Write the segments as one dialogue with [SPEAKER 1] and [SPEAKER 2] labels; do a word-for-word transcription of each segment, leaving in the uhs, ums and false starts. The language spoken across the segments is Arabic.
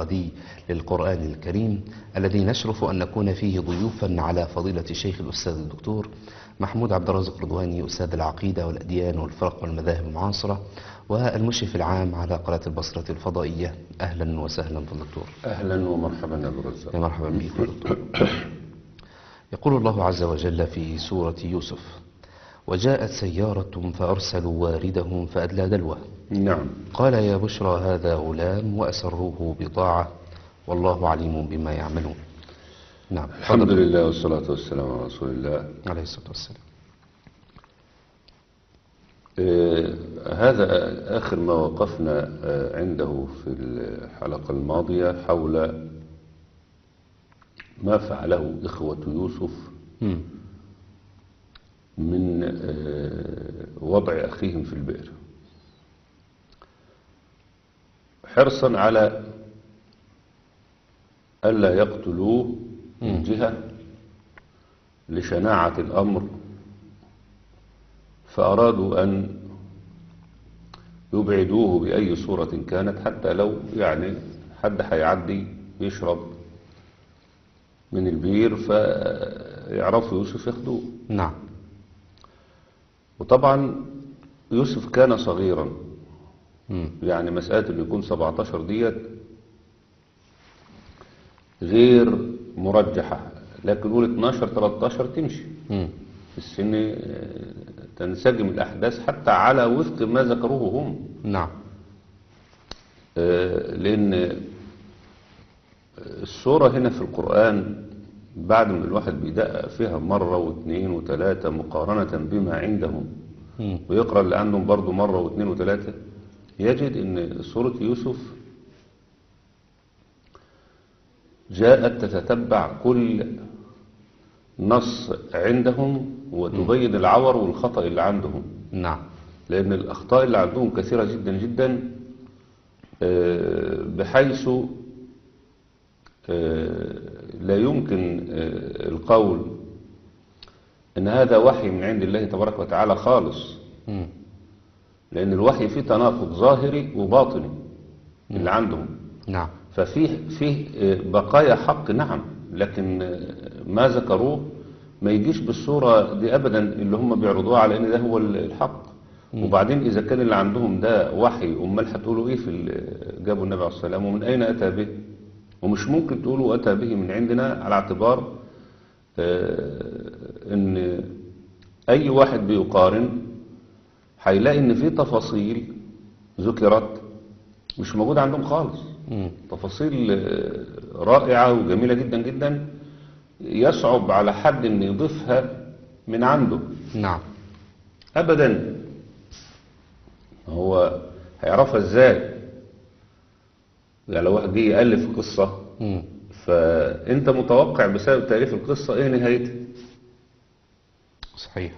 [SPEAKER 1] العقدي للقرآن الكريم، الذي نشرف أن نكون فيه ضيوفا على فضيلة الشيخ الأستاذ الدكتور محمود عبد الرازق رضواني، أستاذ العقيدة والأديان والفرق والمذاهب المعاصرة، والمشرف العام على قناة البصرة الفضائية. أهلا وسهلا بالدكتور.
[SPEAKER 2] أهلا ومرحبا يا أبو رزاق.
[SPEAKER 1] يا مرحبا بك يا دكتور. يقول الله عز وجل في سورة يوسف: وجاءت سيارة فأرسلوا واردهم فأدلى دلوه.
[SPEAKER 2] نعم.
[SPEAKER 1] قال يا بشرى هذا غلام وأسروه بضاعة والله عليم بما يعملون. نعم.
[SPEAKER 2] الحمد لله والصلاة والسلام على رسول الله
[SPEAKER 1] عليه الصلاة والسلام.
[SPEAKER 2] آه هذا آخر ما وقفنا آه عنده في الحلقة الماضية حول ما فعله إخوة يوسف
[SPEAKER 1] م.
[SPEAKER 2] من آه وضع أخيهم في البئر، حرصا على ألا يقتلوه من جهة لشناعة الأمر، فأرادوا أن يبعدوه بأي صورة كانت، حتى لو يعني حد هيعدي يشرب من البير فيعرفوا يوسف ياخدوه.
[SPEAKER 1] نعم.
[SPEAKER 2] وطبعا يوسف كان صغيرا،
[SPEAKER 1] م.
[SPEAKER 2] يعني مسألة اللي يكون سبعتاشر ديت غير مرجحة، لكن نقول اتناشر تلتاشر تمشي.
[SPEAKER 1] م.
[SPEAKER 2] في السن تنسجم الأحداث حتى على وفق ما ذكروه هم.
[SPEAKER 1] نعم.
[SPEAKER 2] لأن الصورة هنا في القرآن بعد ما الواحد بيدقق فيها مرة واثنين وثلاثة مقارنة بما عندهم،
[SPEAKER 1] م.
[SPEAKER 2] ويقرأ اللي عندهم برضو مرة واثنين وثلاثة، يجد أن سورة يوسف جاءت تتتبع كل نص عندهم وتبين العور والخطأ اللي عندهم.
[SPEAKER 1] نعم.
[SPEAKER 2] لأن الأخطاء اللي عندهم كثيرة جدا جدا، بحيث لا يمكن القول أن هذا وحي من عند الله تبارك وتعالى خالص،
[SPEAKER 1] م.
[SPEAKER 2] لأن الوحي فيه تناقض ظاهري وباطني اللي عندهم.
[SPEAKER 1] نعم.
[SPEAKER 2] ففيه فيه بقايا حق، نعم، لكن ما ذكروه ما يجيش بالصورة دي أبدا اللي هم بيعرضوها على أن ده هو الحق. م. وبعدين إذا كان اللي عندهم ده وحي، أمال هتقولوا إيه في جابوا النبي عليه السلام ومن أين أتى به؟ ومش ممكن تقولوا أتى به من عندنا، على اعتبار آه أن أي واحد بيقارن هيلاقي أن في تفاصيل ذكرت مش موجودة عندهم خالص.
[SPEAKER 1] م.
[SPEAKER 2] تفاصيل رائعة وجميلة جدا جدا، يصعب على حد أن يضيفها من عنده.
[SPEAKER 1] نعم.
[SPEAKER 2] أبدا. هو هيعرفها إزاي؟ يعني لو واحد جه يألف قصة،
[SPEAKER 1] م.
[SPEAKER 2] فأنت متوقع بسبب تأليف القصة إيه نهايتها؟
[SPEAKER 1] صحيح.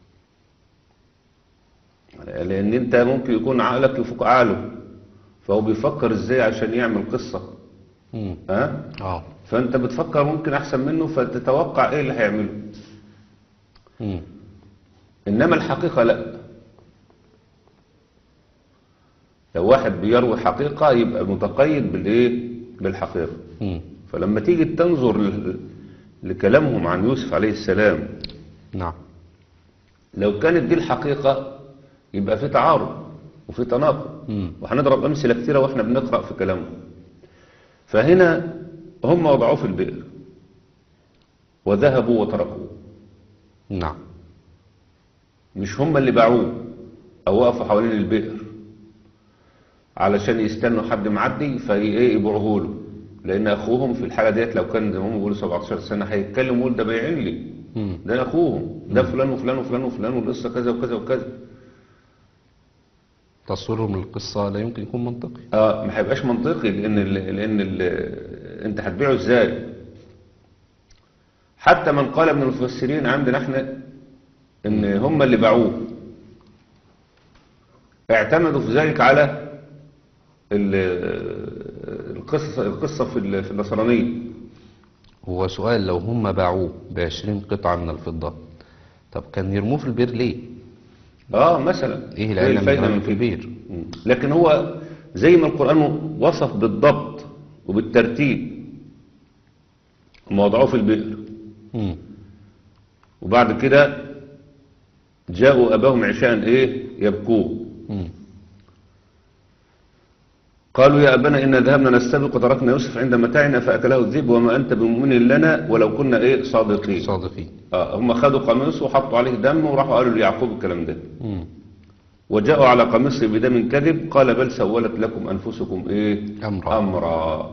[SPEAKER 2] لأن أنت ممكن يكون عقلك يفوق عقله، فهو بيفكر إزاي عشان يعمل قصة.
[SPEAKER 1] م.
[SPEAKER 2] ها؟
[SPEAKER 1] اه.
[SPEAKER 2] فأنت بتفكر ممكن أحسن منه، فتتوقع إيه اللي هيعمله.
[SPEAKER 1] م.
[SPEAKER 2] إنما الحقيقة لا. لو واحد بيروي حقيقة يبقى متقيد بالإيه؟ بالحقيقة.
[SPEAKER 1] م.
[SPEAKER 2] فلما تيجي تنظر لكلامهم عن يوسف عليه السلام،
[SPEAKER 1] نعم،
[SPEAKER 2] لو كانت دي الحقيقة يبقى في تعارض وفي تناقض، وهنضرب أمثلة كثيرة وإحنا بنقرأ في كلامهم. فهنا هم وضعوه في البئر وذهبوا وتركوه.
[SPEAKER 1] نعم.
[SPEAKER 2] مش هم اللي باعوه أو وقفوا حوالين البئر علشان يستنوا حد معدي فيبيعوه له، لأن أخوهم في الحالة ديت لو كان زي ما هم بيقولوا سبعتاشر سنة هيتكلم ويقول ده بايعين لي، ده أخوهم، ده فلان وفلان وفلان وفلان والقصة كذا وكذا وكذا.
[SPEAKER 1] تصويرهم للقصة لا يمكن يكون منطقي.
[SPEAKER 2] اه ما هيبقاش منطقي، لأن ال لأن ال أنت هتبيعه إزاي؟ حتى من قال من المفسرين عندنا احنا إن هم اللي باعوه، اعتمدوا في ذلك على القصة القصة في النصرانية.
[SPEAKER 1] هو سؤال، لو هم باعوه بعشرين قطعة من الفضة، طب كان يرموه في البير ليه؟
[SPEAKER 2] اه مثلا
[SPEAKER 1] ايه العلم من في البير؟
[SPEAKER 2] لكن هو زي ما القرآن وصف بالضبط وبالترتيب، هم وضعوه في البئر.
[SPEAKER 1] مم.
[SPEAKER 2] وبعد كده جاءوا أباهم عشاء إيه يبكون.
[SPEAKER 1] مم.
[SPEAKER 2] قالوا يا أبانا إنا ذهبنا نستبق وتركنا يوسف عند متاعنا فأكله الذئب وما أنت بمؤمن لنا ولو كنا إيه صادقين.
[SPEAKER 1] صادقين.
[SPEAKER 2] آه هم خدوا قميصه وحطوا عليه دم وراحوا قالوا ليعقوب الكلام ده.
[SPEAKER 1] مم.
[SPEAKER 2] وجاءوا على قميصه بدم كذب قال بل سولت لكم أنفسكم إيه
[SPEAKER 1] أمرا.
[SPEAKER 2] أمرا.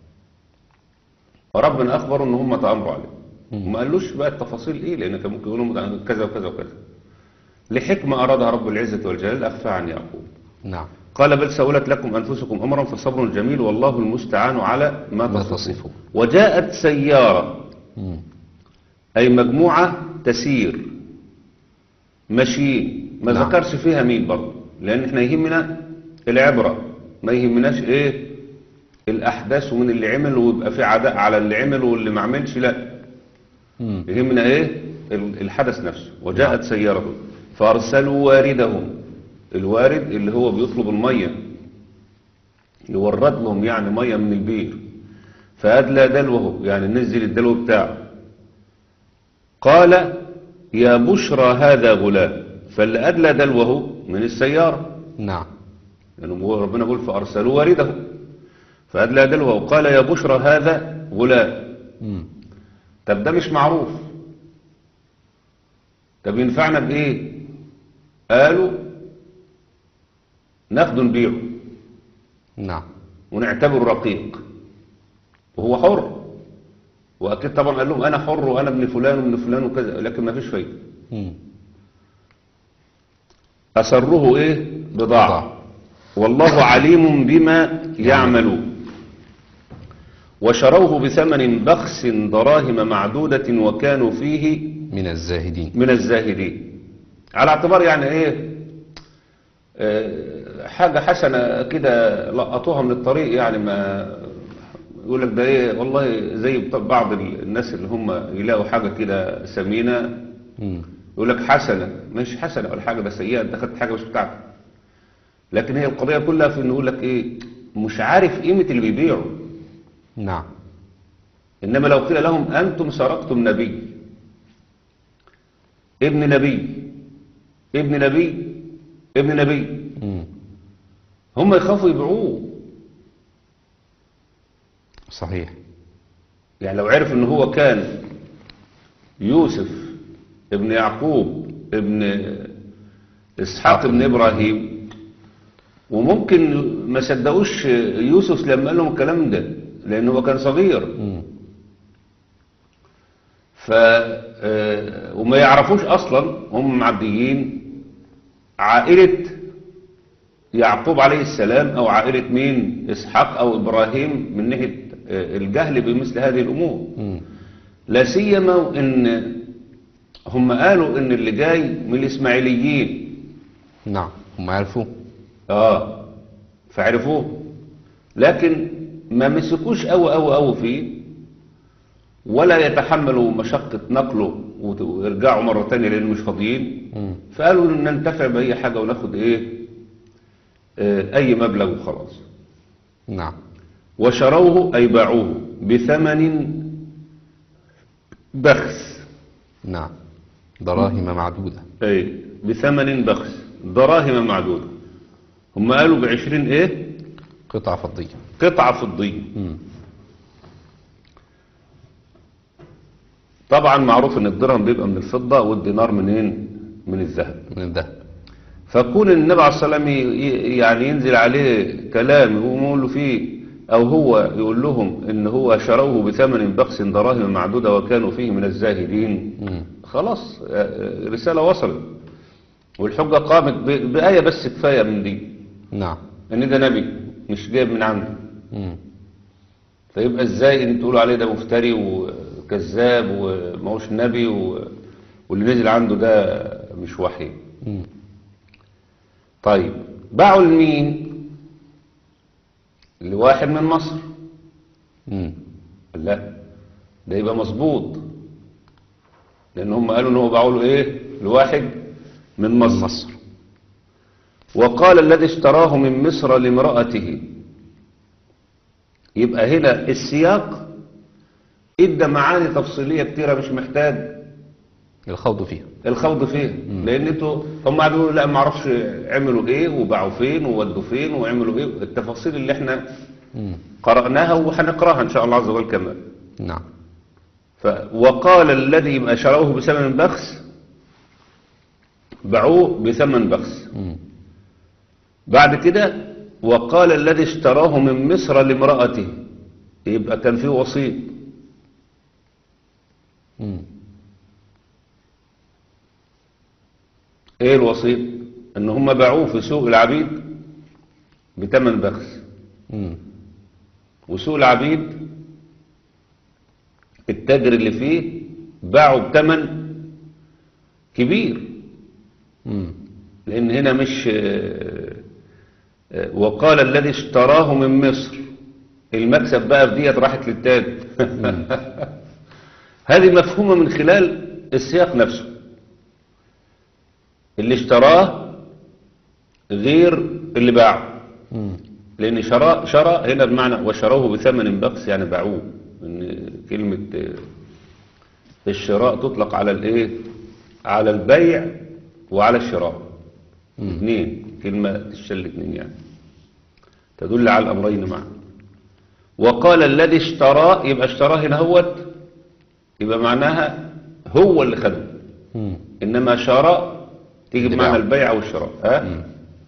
[SPEAKER 2] وربنا أخبروا إن هم تأمروا عليه وما قالوش بقى التفاصيل إيه، لأن كان ممكن يقولوا كذا وكذا وكذا لحكمة أرادها رب العزة والجلال أخفى عن يعقوب.
[SPEAKER 1] نعم.
[SPEAKER 2] قال بل سولت لكم أنفسكم أمرا فصبر جميل والله المستعان على ما
[SPEAKER 1] ما
[SPEAKER 2] تصفون.
[SPEAKER 1] تصفون.
[SPEAKER 2] وجاءت سيارة
[SPEAKER 1] مم.
[SPEAKER 2] أي مجموعة تسير ماشيين، ما
[SPEAKER 1] نعم.
[SPEAKER 2] ذكرش فيها مين برضه، لأن احنا يهمنا العبرة ما يهمناش ايه الأحداث ومن اللي عمل ويبقى في عداء على اللي عمل واللي ما عملش، لا
[SPEAKER 1] مم.
[SPEAKER 2] يهمنا ايه الحدث نفسه. وجاءت سيارة فأرسلوا واردهم، الوارد اللي هو بيطلب المية يورد لهم يعني مية من البير، فأدلى دلوه يعني نزل الدلو بتاعه. قال يا بشرى هذا غلام، فاللي أدلى دلوه من السيارة.
[SPEAKER 1] نعم.
[SPEAKER 2] يعني ربنا يقول فأرسلوا وارده فأدلى دلوه وقال يا بشرى هذا غلام.
[SPEAKER 1] مم.
[SPEAKER 2] طب ده مش معروف، طب ينفعنا بإيه؟ قالوا ناخده نبيعه
[SPEAKER 1] نعم.
[SPEAKER 2] ونعتبره رقيق وهو حر، وأكيد طبعا قال لهم أنا حر وأنا ابن فلان وابن فلان وكذا، لكن ما فيش فايدة.
[SPEAKER 1] مم.
[SPEAKER 2] أسره إيه بضاعة والله عليم بما يعملون. وشروه بثمن بخس دراهم معدودة وكانوا فيه
[SPEAKER 1] من الزاهدين.
[SPEAKER 2] من الزاهدين، على اعتبار يعني ايه آه، حاجة حسنة كده لقطوها من الطريق، يعني ما يقول لك ده ايه والله زي بعض الناس اللي هم يلاقوا حاجة كده ثمينة
[SPEAKER 1] مم.
[SPEAKER 2] يقول لك حسنة، مش حسنة ولا حاجة، ده سيئة، انت خدت حاجة مش بتاعتك. لكن هي القضية كلها في انه يقول لك ايه مش عارف قيمة اللي بيبيعه.
[SPEAKER 1] نعم.
[SPEAKER 2] انما لو قيل لهم انتم سرقتم نبي ابن نبي ابن نبي ابن نبي،
[SPEAKER 1] مم.
[SPEAKER 2] هم يخافوا يبيعوه.
[SPEAKER 1] صحيح.
[SPEAKER 2] يعني لو عرف ان هو كان يوسف ابن يعقوب ابن اسحاق ابن ابراهيم، وممكن ما صدقوش يوسف لما قال لهم الكلام ده لان هو كان صغير.
[SPEAKER 1] مم.
[SPEAKER 2] ف آه، وما يعرفوش اصلا هم معديين عائلة يعقوب عليه السلام او عائلة مين اسحاق او ابراهيم من ناحية آه، الجهل بمثل هذه الامور.
[SPEAKER 1] مم.
[SPEAKER 2] لا سيما ان هم قالوا ان اللي جاي من الاسماعيليين.
[SPEAKER 1] نعم. هم عرفوا.
[SPEAKER 2] اه فعرفوه، لكن ما مسكوش قوي قوي قوي فيه ولا يتحملوا مشقة نقله ويرجعوا مرة تانية لأنه مش فاضيين.
[SPEAKER 1] مم.
[SPEAKER 2] فقالوا إن ننتفع بأي حاجة وناخد إيه آه أي مبلغ وخلاص.
[SPEAKER 1] نعم.
[SPEAKER 2] وشروه أي باعوه بثمن بخس.
[SPEAKER 1] نعم. دراهم معدودة.
[SPEAKER 2] أي بثمن بخس دراهم معدودة. هم قالوا بعشرين إيه
[SPEAKER 1] قطعة فضية.
[SPEAKER 2] قطعة فضية.
[SPEAKER 1] مم.
[SPEAKER 2] طبعا معروف ان الدرهم بيبقى من الفضة والدينار منين من الذهب.
[SPEAKER 1] من الذهب.
[SPEAKER 2] فكون النبي عليه الصلاة والسلام ي- يعني ينزل عليه كلام يقول له فيه او هو يقول لهم ان هو شروه بثمن بخس دراهم معدودة وكانوا فيه من الزاهدين،
[SPEAKER 1] مم.
[SPEAKER 2] خلاص آه، رسالة وصلت والحجة قامت ب- بآية بس كفاية من دي
[SPEAKER 1] نعم.
[SPEAKER 2] ان ده نبي مش جايب من عنده.
[SPEAKER 1] مم.
[SPEAKER 2] فيبقى ازاي ان تقولوا عليه ده مفتري وكذاب وماهوش نبي و... واللي نزل عنده ده مش وحي.
[SPEAKER 1] مم.
[SPEAKER 2] طيب باعوا لمين؟ لواحد من مصر.
[SPEAKER 1] مم.
[SPEAKER 2] لا ده يبقى مظبوط، لان هم قالوا ان هو باعوا له ايه لواحد من مصر.
[SPEAKER 1] من مصر.
[SPEAKER 2] وقال الذي اشتراه من مصر لامرأته يبقى هنا السياق ادى معاني تفصيلية كتيرة مش محتاج
[SPEAKER 1] الخوض فيها.
[SPEAKER 2] الخوض فيها. لان انتوا هم قاعدين يقولوا لا ما اعرفش عملوا ايه وباعوا فين وودوا فين وعملوا ايه، التفاصيل اللي احنا
[SPEAKER 1] مم.
[SPEAKER 2] قرأناها وهنقراها ان شاء الله عز وجل كمان.
[SPEAKER 1] نعم.
[SPEAKER 2] ف وقال الذي شروه بثمن بخس باعوه بثمن بخس.
[SPEAKER 1] مم.
[SPEAKER 2] بعد كده وقال الذي اشتراه من مصر لامرأته، يبقى كان فيه وسيط.
[SPEAKER 1] مم.
[SPEAKER 2] ايه الوسيط؟ ان هم باعوه في سوق العبيد بثمن بخس.
[SPEAKER 1] مم.
[SPEAKER 2] وسوق العبيد التاجر اللي فيه باعه بثمن كبير.
[SPEAKER 1] مم.
[SPEAKER 2] لان هنا مش آه، آه، وقال الذي اشتراه من مصر، المكسب بقى في ديت راحت للتاجر. هذه مفهومة من خلال السياق نفسه. اللي اشتراه غير اللي باعه.
[SPEAKER 1] مم.
[SPEAKER 2] لان شرى شرى هنا بمعنى وشروه بثمن بخس، يعني باعوه. ان كلمة آه، الشراء تطلق على الايه، على البيع وعلى الشراء اثنين، كلمة تشتغل الاثنين يعني تدل على الامرين معا. وقال الذي اشتراه، يبقى اشتراه هنا هوت، يبقى معناها هو اللي خده.
[SPEAKER 1] مم.
[SPEAKER 2] انما شراء تيجي
[SPEAKER 1] اللي
[SPEAKER 2] بمعنى
[SPEAKER 1] باعه.
[SPEAKER 2] البيع والشراء. ها؟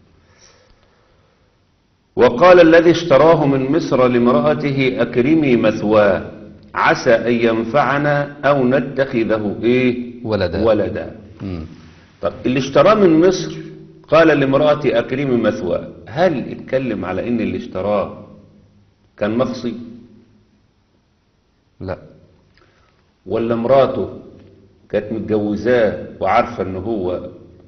[SPEAKER 2] وقال الذي اشتراه من مصر لامرأته أكرمي مثواه عسى أن ينفعنا أو نتخذه إيه
[SPEAKER 1] ولدا.
[SPEAKER 2] ولدا.
[SPEAKER 1] مم.
[SPEAKER 2] طب اللي اشتراه من مصر قال لامرأتي أكرمي مثواه، هل اتكلم على إن اللي اشتراه كان مخصي
[SPEAKER 1] لا.
[SPEAKER 2] ولا مراته كانت متجوزاه وعارفة إن هو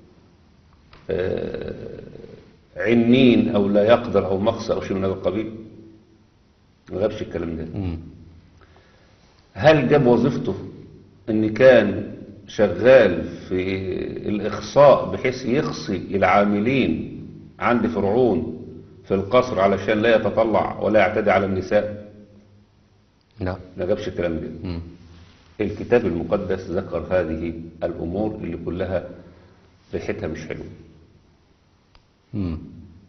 [SPEAKER 2] آه عنين أو لا يقدر أو مخصي أو شيء من هذا القبيل؟ ما جابش الكلام ده.
[SPEAKER 1] مم.
[SPEAKER 2] هل جاب وظيفته ان كان شغال في الاخصاء بحيث يخصي العاملين عند فرعون في القصر علشان لا يتطلع ولا يعتدي على النساء؟
[SPEAKER 1] لا.
[SPEAKER 2] ما جابش الكلام ده.
[SPEAKER 1] مم.
[SPEAKER 2] الكتاب المقدس ذكر هذه الامور اللي كلها ريحتها مش حلوه.
[SPEAKER 1] مم.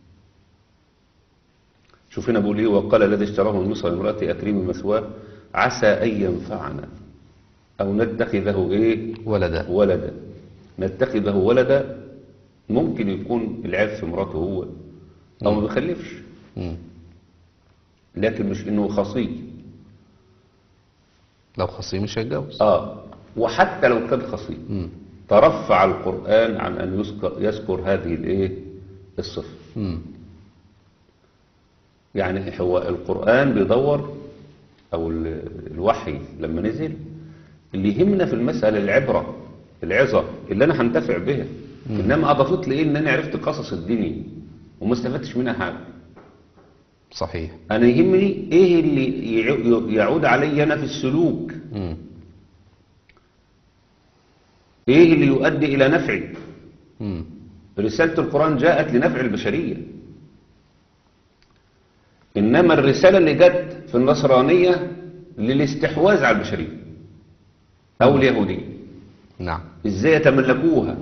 [SPEAKER 2] شوف هنا بيقول ايه، وقال الذي اشتراه من مصر لامرأته أكرمي مثواه عسى أن ينفعنا أو نتخذه إيه
[SPEAKER 1] ولدا.
[SPEAKER 2] ولدا. نتخذه ولدا ممكن يكون العيب في مراته هو أو ما بيخلفش،
[SPEAKER 1] مم.
[SPEAKER 2] لكن مش إنه خصي.
[SPEAKER 1] لو خصي مش هيتجوز.
[SPEAKER 2] آه وحتى لو كان خصي
[SPEAKER 1] مم.
[SPEAKER 2] ترفع القرآن عن أن يذكر, يذكر هذه الإيه الصفة.
[SPEAKER 1] مم.
[SPEAKER 2] يعني هو القرآن بيدور أو الوحي لما نزل اللي يهمنا في المسألة العبرة العظة اللي أنا هنتفع بها. إنما أضافت لي إيه؟ إن أنا عرفت قصص الدنيا وما استفدتش منها حاجة.
[SPEAKER 1] صحيح.
[SPEAKER 2] أنا يهمني إيه اللي يعو- يعود علي أنا في السلوك،
[SPEAKER 1] مم.
[SPEAKER 2] إيه اللي يؤدي إلى نفعي.
[SPEAKER 1] مم.
[SPEAKER 2] رسالة القرآن جاءت لنفع البشرية، إنما الرسالة اللي جت في النصرانية للاستحواذ على البشرية أو اليهودية،
[SPEAKER 1] نعم.
[SPEAKER 2] إزاي يتملكوها.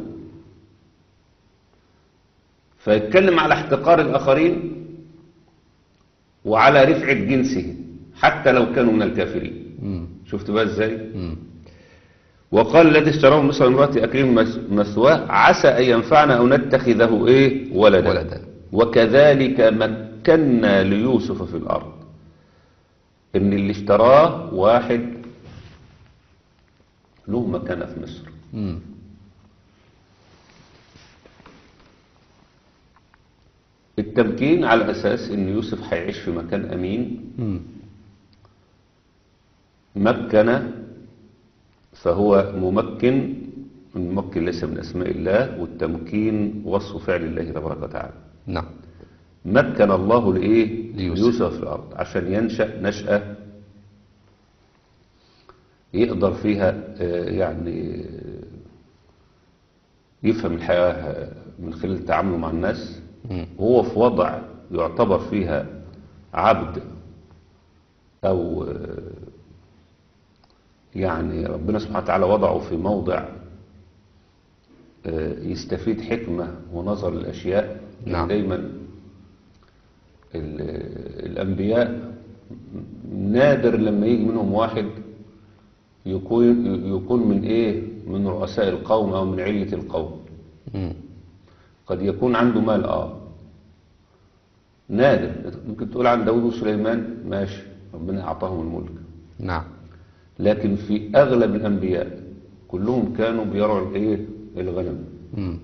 [SPEAKER 2] فيتكلم على احتقار الآخرين وعلى رفعة جنسهم حتى لو كانوا من الكافرين.
[SPEAKER 1] مم.
[SPEAKER 2] شفت بقى إزاي؟
[SPEAKER 1] مم.
[SPEAKER 2] وقال الذي اشتراه من مصر امرأتي أكرم مثواه عسى أن ينفعنا أو نتخذه إيه ولدا.
[SPEAKER 1] ولدا.
[SPEAKER 2] وكذلك مكنا ليوسف في الأرض. إن اللي اشتراه واحد له مكانة في مصر.
[SPEAKER 1] مم.
[SPEAKER 2] التمكين على أساس إن يوسف هيعيش في مكان أمين.
[SPEAKER 1] مم.
[SPEAKER 2] مكن فهو ممكن، الممكن ليس من أسماء الله، والتمكين وصف فعل الله تبارك وتعالى.
[SPEAKER 1] نعم.
[SPEAKER 2] مكن الله لإيه؟
[SPEAKER 1] ليوسف.
[SPEAKER 2] ليوسف في الأرض عشان ينشأ نشأة يقدر فيها آه، يعني يفهم الحياة من خلال تعامله مع الناس،
[SPEAKER 1] مم.
[SPEAKER 2] وهو في وضع يعتبر فيها عبد أو آه، يعني ربنا سبحانه وتعالى وضعه في موضع آه، يستفيد حكمة ونظر الأشياء.
[SPEAKER 1] نعم.
[SPEAKER 2] دايما ال- الأنبياء نادر لما يجي منهم واحد يكون يكون من إيه من رؤساء القوم أو من علة القوم.
[SPEAKER 1] مم.
[SPEAKER 2] قد يكون عنده مال آه نادر. ممكن تقول عن داود وسليمان ماشي، ربنا أعطاهم الملك،
[SPEAKER 1] نعم.
[SPEAKER 2] لكن في أغلب الأنبياء كلهم كانوا بيرعوا الإيه الغنم،
[SPEAKER 1] مم.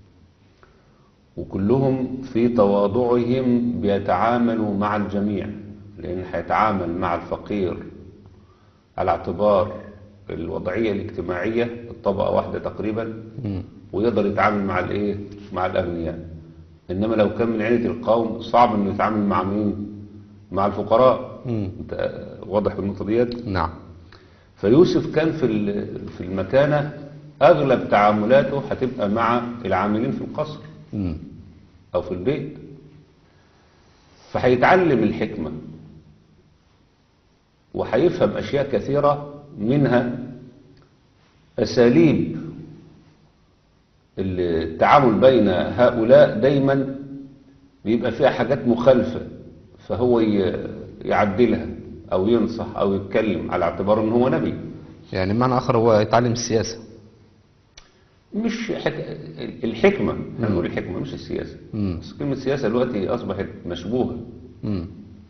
[SPEAKER 2] وكلهم في تواضعهم بيتعاملوا مع الجميع، لأن هيتعامل مع الفقير على اعتبار الوضعية الاجتماعية الطبقة واحدة تقريبا،
[SPEAKER 1] مم.
[SPEAKER 2] ويقدر يتعامل مع الايه مع الأغنياء. إنما لو كان من عيلة القوم صعب إنه يتعامل مع مين؟ مع الفقراء.
[SPEAKER 1] مم.
[SPEAKER 2] انت واضح بالنقطة ديت؟
[SPEAKER 1] نعم.
[SPEAKER 2] فيوسف كان في ال- في المكانة أغلب تعاملاته هتبقى مع العاملين في القصر
[SPEAKER 1] مم.
[SPEAKER 2] أو في البيت، فهيتعلم الحكمة وهيفهم أشياء كثيرة، منها أساليب التعامل بين هؤلاء دايما بيبقى فيها حاجات مخالفة، فهو ي- يعدلها أو ينصح أو يتكلم على اعتبار أنه هو نبي.
[SPEAKER 1] يعني معنى آخر هو يتعلم السياسة.
[SPEAKER 2] مش حك... الحكمة، هنقول الحكمة مش السياسة.
[SPEAKER 1] مم.
[SPEAKER 2] بس كلمة سياسة دلوقتي أصبحت مشبوهة.
[SPEAKER 1] مم.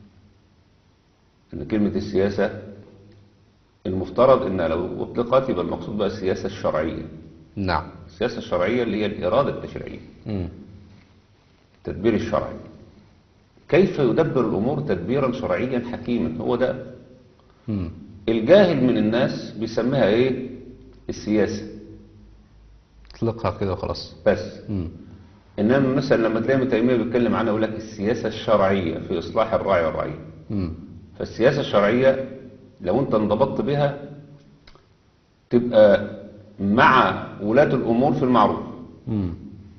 [SPEAKER 2] إن كلمة السياسة المفترض إن لو أطلقت يبقى المقصود بقى السياسة الشرعية.
[SPEAKER 1] نعم.
[SPEAKER 2] السياسة الشرعية اللي هي الإرادة التشريعية،
[SPEAKER 1] مم.
[SPEAKER 2] التدبير الشرعي. كيف يدبر الأمور تدبيرا شرعيا حكيما، هو ده.
[SPEAKER 1] مم.
[SPEAKER 2] الجاهل من الناس بيسميها إيه؟ السياسة
[SPEAKER 1] اطلقها كده وخلاص.
[SPEAKER 2] بس.
[SPEAKER 1] مم.
[SPEAKER 2] إنما مثلا لما تلاقي ابن تيمية بيتكلم عنها يقول لك السياسة الشرعية في إصلاح الراعي والرعية.
[SPEAKER 1] مم.
[SPEAKER 2] فالسياسة الشرعية لو أنت انضبطت بها تبقى مع ولاة الأمور في المعروف
[SPEAKER 1] مم.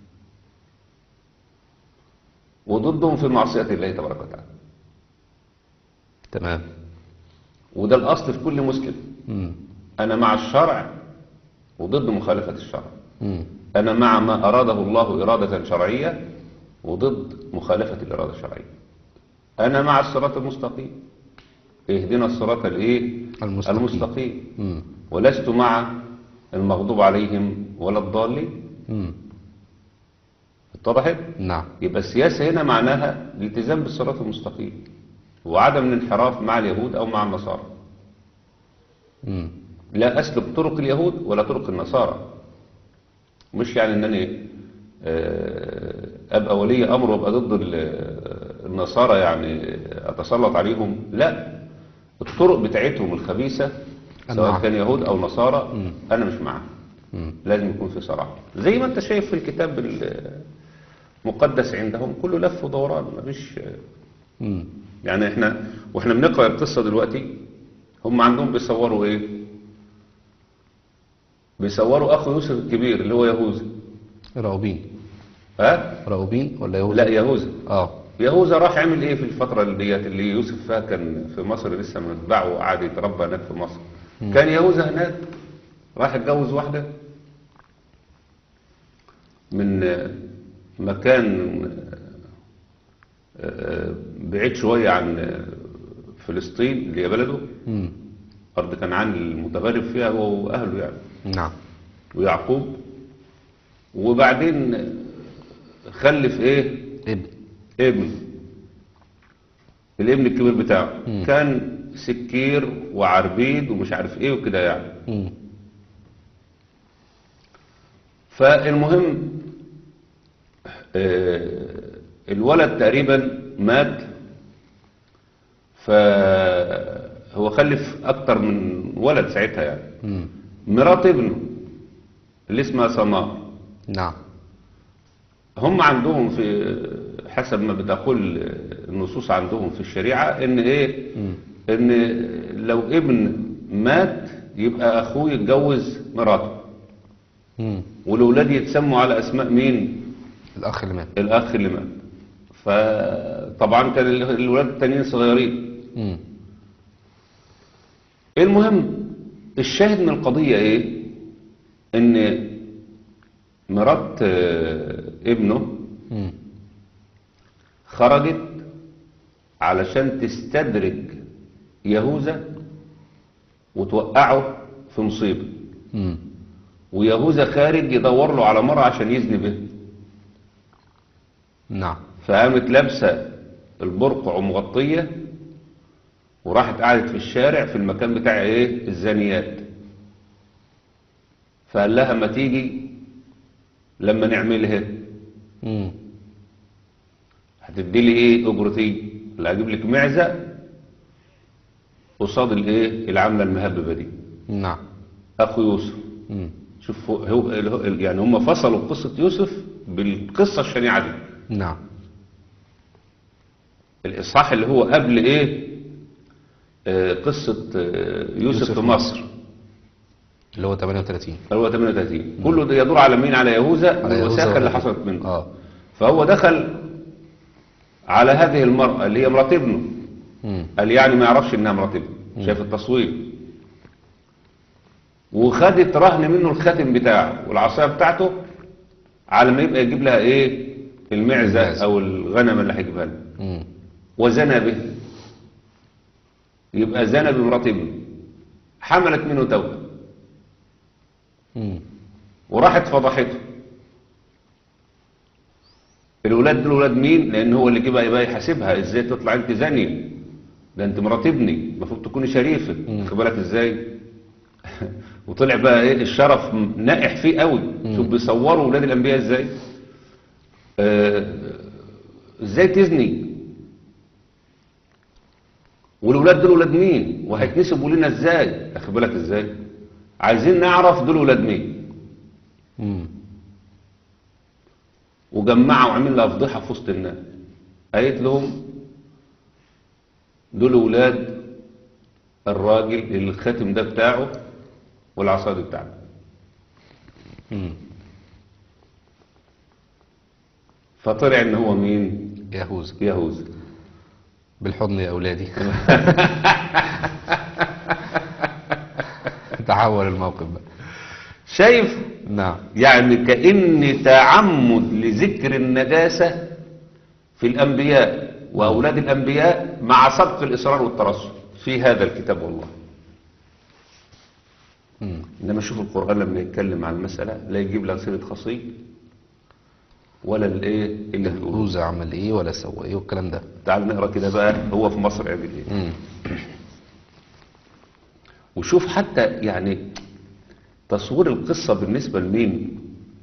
[SPEAKER 2] وضدهم في معصية الله تبارك وتعالى.
[SPEAKER 1] تمام.
[SPEAKER 2] وده الأصل في كل مسلم.
[SPEAKER 1] مم.
[SPEAKER 2] أنا مع الشرع وضد مخالفة الشرع.
[SPEAKER 1] مم.
[SPEAKER 2] أنا مع ما أراده الله إرادة شرعية وضد مخالفة الإرادة الشرعية. أنا مع الصراط المستقيم، اهدنا الصراط الإيه؟
[SPEAKER 1] المستقيم.
[SPEAKER 2] المستقيم.
[SPEAKER 1] مم.
[SPEAKER 2] ولست مع المغضوب عليهم ولا الضالين.
[SPEAKER 1] مم.
[SPEAKER 2] اتضحت؟
[SPEAKER 1] نعم.
[SPEAKER 2] يبقى السياسة هنا معناها الالتزام بالصراط المستقيم وعدم الانحراف مع اليهود أو مع النصارى.
[SPEAKER 1] مم.
[SPEAKER 2] لا أسلك طرق اليهود ولا طرق النصارى. مش يعني أنني آه، أبقى ولي أمر وأبقى ضد ال- النصارى يعني أتسلط عليهم، لا. الطرق بتاعتهم الخبيثة سواء
[SPEAKER 1] نعم.
[SPEAKER 2] كان يهود أو نصارى
[SPEAKER 1] مم.
[SPEAKER 2] أنا مش معاهم.
[SPEAKER 1] مم.
[SPEAKER 2] لازم يكون في صراحة، زي ما أنت شايف في الكتاب المقدس عندهم كله لف ودوران. مفيش
[SPEAKER 1] مم.
[SPEAKER 2] يعني احنا واحنا بنقرأ القصة دلوقتي هم عندهم بيصوروا ايه؟ بيصوروا اخو يوسف الكبير اللي هو يهوذا.
[SPEAKER 1] راؤوبين.
[SPEAKER 2] ها؟
[SPEAKER 1] راؤوبين ولا يهوذا؟
[SPEAKER 2] لا يهوذا.
[SPEAKER 1] اه.
[SPEAKER 2] يهوذا راح عمل ايه في الفترة اللي ديت اللي يوسف فيها كان في مصر لسه متباعه وقعد يتربى هناك في مصر.
[SPEAKER 1] مم.
[SPEAKER 2] كان يهوذا هناك راح اتجوز واحدة من مكان بعيد شوية عن فلسطين اللي هي بلده،
[SPEAKER 1] مم.
[SPEAKER 2] أرض كنعان المتغرب فيها هو وأهله يعني،
[SPEAKER 1] نعم.
[SPEAKER 2] ويعقوب. وبعدين خلف إيه؟
[SPEAKER 1] ابن.
[SPEAKER 2] ابن. الابن الكبير بتاعه
[SPEAKER 1] مم.
[SPEAKER 2] كان سكير وعربيد ومش عارف إيه وكده يعني.
[SPEAKER 1] مم.
[SPEAKER 2] فالمهم آه، الولد تقريبا مات، فهو خلف أكتر من ولد ساعتها يعني.
[SPEAKER 1] مم.
[SPEAKER 2] مرات ابنه اللي اسمها سمار،
[SPEAKER 1] نعم.
[SPEAKER 2] هم عندهم في حسب ما بتقول النصوص عندهم في الشريعة ان ايه؟
[SPEAKER 1] مم.
[SPEAKER 2] ان لو ابن مات يبقى اخوه يتجوز مراته،
[SPEAKER 1] مم.
[SPEAKER 2] والأولاد يتسموا على اسماء مين؟
[SPEAKER 1] الأخ اللي مات.
[SPEAKER 2] الاخ اللي مات. فطبعا كان الولاد التانيين صغيرين،
[SPEAKER 1] مم.
[SPEAKER 2] المهم الشاهد من القضية ايه؟ ان مرات آه، ابنه
[SPEAKER 1] مم.
[SPEAKER 2] خرجت علشان تستدرج يهوذا وتوقعه في مصيبة،
[SPEAKER 1] مم.
[SPEAKER 2] ويهوذا خارج يدور له على مرة عشان يزني به.
[SPEAKER 1] نعم.
[SPEAKER 2] فقامت لابسة البرقع ومغطية وراحت قعدت في الشارع في المكان بتاع ايه الزانيات. فقال لها ما تيجي لما نعملها
[SPEAKER 1] مم.
[SPEAKER 2] هتدي لي ايه اجرتي؟ اللي هجيب لك معزة قصاد الايه العملة المهببة دي.
[SPEAKER 1] نعم.
[SPEAKER 2] اخو يوسف.
[SPEAKER 1] مم.
[SPEAKER 2] شوف هو هو- يعني هم فصلوا قصة يوسف بالقصة الشنيعة دي.
[SPEAKER 1] نعم.
[SPEAKER 2] الإصحاح اللي هو قبل إيه آه قصة آه يوسف,
[SPEAKER 1] يوسف
[SPEAKER 2] في مصر
[SPEAKER 1] اللي هو ثمانية وثلاثين.
[SPEAKER 2] اللي هو ثمانية وثلاثين. كله ده يدور على مين؟ على يهوذا
[SPEAKER 1] على يهوذا
[SPEAKER 2] والوساخة اللي
[SPEAKER 1] وهذه.
[SPEAKER 2] حصلت منه.
[SPEAKER 1] اه.
[SPEAKER 2] فهو دخل على هذه المرأة اللي هي مرات ابنه.
[SPEAKER 1] مم.
[SPEAKER 2] قال يعني ما يعرفش انها مرات ابنه. شايف التصوير. وخدت رهن منه الخاتم بتاعه والعصاية بتاعته على ما يبقى يجيب لها ايه المعزة
[SPEAKER 1] المعزة.
[SPEAKER 2] او الغنم اللي هيجيبها لها.
[SPEAKER 1] مم.
[SPEAKER 2] وزنى به. يبقى زنى بمرات ابنه. حملت منه توبة
[SPEAKER 1] مم.
[SPEAKER 2] وراحت فضحته. الولاد دول ولاد مين؟ لان هو اللي جيبها يبقى يحاسبها. ازاي تطلع انت زانية؟ ده انت مرات ابني المفروض تكوني شريفة. خد بالك ازاي؟ وطلع بقى ايه الشرف نائح فيه قوي. شوف بيصوروا ولاد الانبياء ازاي. آه، ازاي تزني؟ والولاد دول ولاد مين؟ وهيتنسبوا لنا ازاي؟ اخد بالك ازاي؟ عايزين نعرف دول ولاد مين.
[SPEAKER 1] مم.
[SPEAKER 2] وجمعوا وعمل لها فضيحه في وسط الناس. قالت لهم دول ولاد الراجل اللي الخاتم ده بتاعه والعصا دي بتاعته.
[SPEAKER 1] مم.
[SPEAKER 2] فطلع ان هو مين؟
[SPEAKER 1] يهوذا.
[SPEAKER 2] يهوذا.
[SPEAKER 1] بالحضن يا أولادي. تحول الموقف بقى.
[SPEAKER 2] شايف؟
[SPEAKER 1] نعم.
[SPEAKER 2] يعني كأن تعمد لذكر النجاسة في الأنبياء وأولاد الأنبياء مع سبق الإصرار والترصد في هذا الكتاب والله.
[SPEAKER 1] مم.
[SPEAKER 2] إنما شوف القرآن لما يتكلم عن المسألة لا يجيب لها صيغة خصي ولا الإيه اللي هتقوله.
[SPEAKER 1] يهوذا عمل إيه ولا سوى إيه والكلام ده.
[SPEAKER 2] تعال نقرأ كده بقى هو في مصر عمل إيه.
[SPEAKER 1] مم.
[SPEAKER 2] وشوف حتى يعني تصوير القصة بالنسبة لمين؟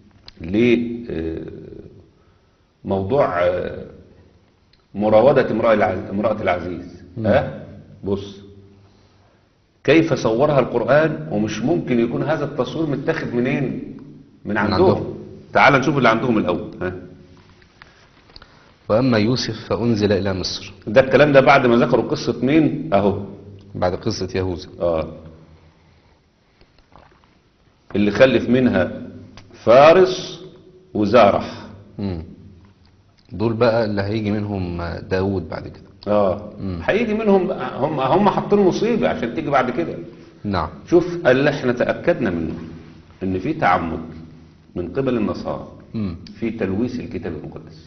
[SPEAKER 2] لموضوع مراودة امرأة الع- امرأة العزيز. ها؟ بص كيف صورها القرآن. ومش ممكن يكون هذا التصوير متاخد منين؟ من عندهم.
[SPEAKER 1] عندهم.
[SPEAKER 2] تعال نشوف اللي عندهم الأول. ها؟
[SPEAKER 1] وأما يوسف فأنزل إلى مصر.
[SPEAKER 2] ده الكلام ده بعد ما ذكروا قصة مين؟ أهو.
[SPEAKER 1] بعد قصة يهوذا.
[SPEAKER 2] آه. اللي خلف منها فارس وزارح.
[SPEAKER 1] مم. دول بقى اللي هيجي منهم داود بعد كده.
[SPEAKER 2] اه هيجي منهم بقى- هم هم حاطين مصيبه عشان تيجي بعد كده.
[SPEAKER 1] نعم.
[SPEAKER 2] شوف اللي احنا تاكدنا منه ان في تعمد من قبل النصارى
[SPEAKER 1] مم.
[SPEAKER 2] في تلويث الكتاب المقدس.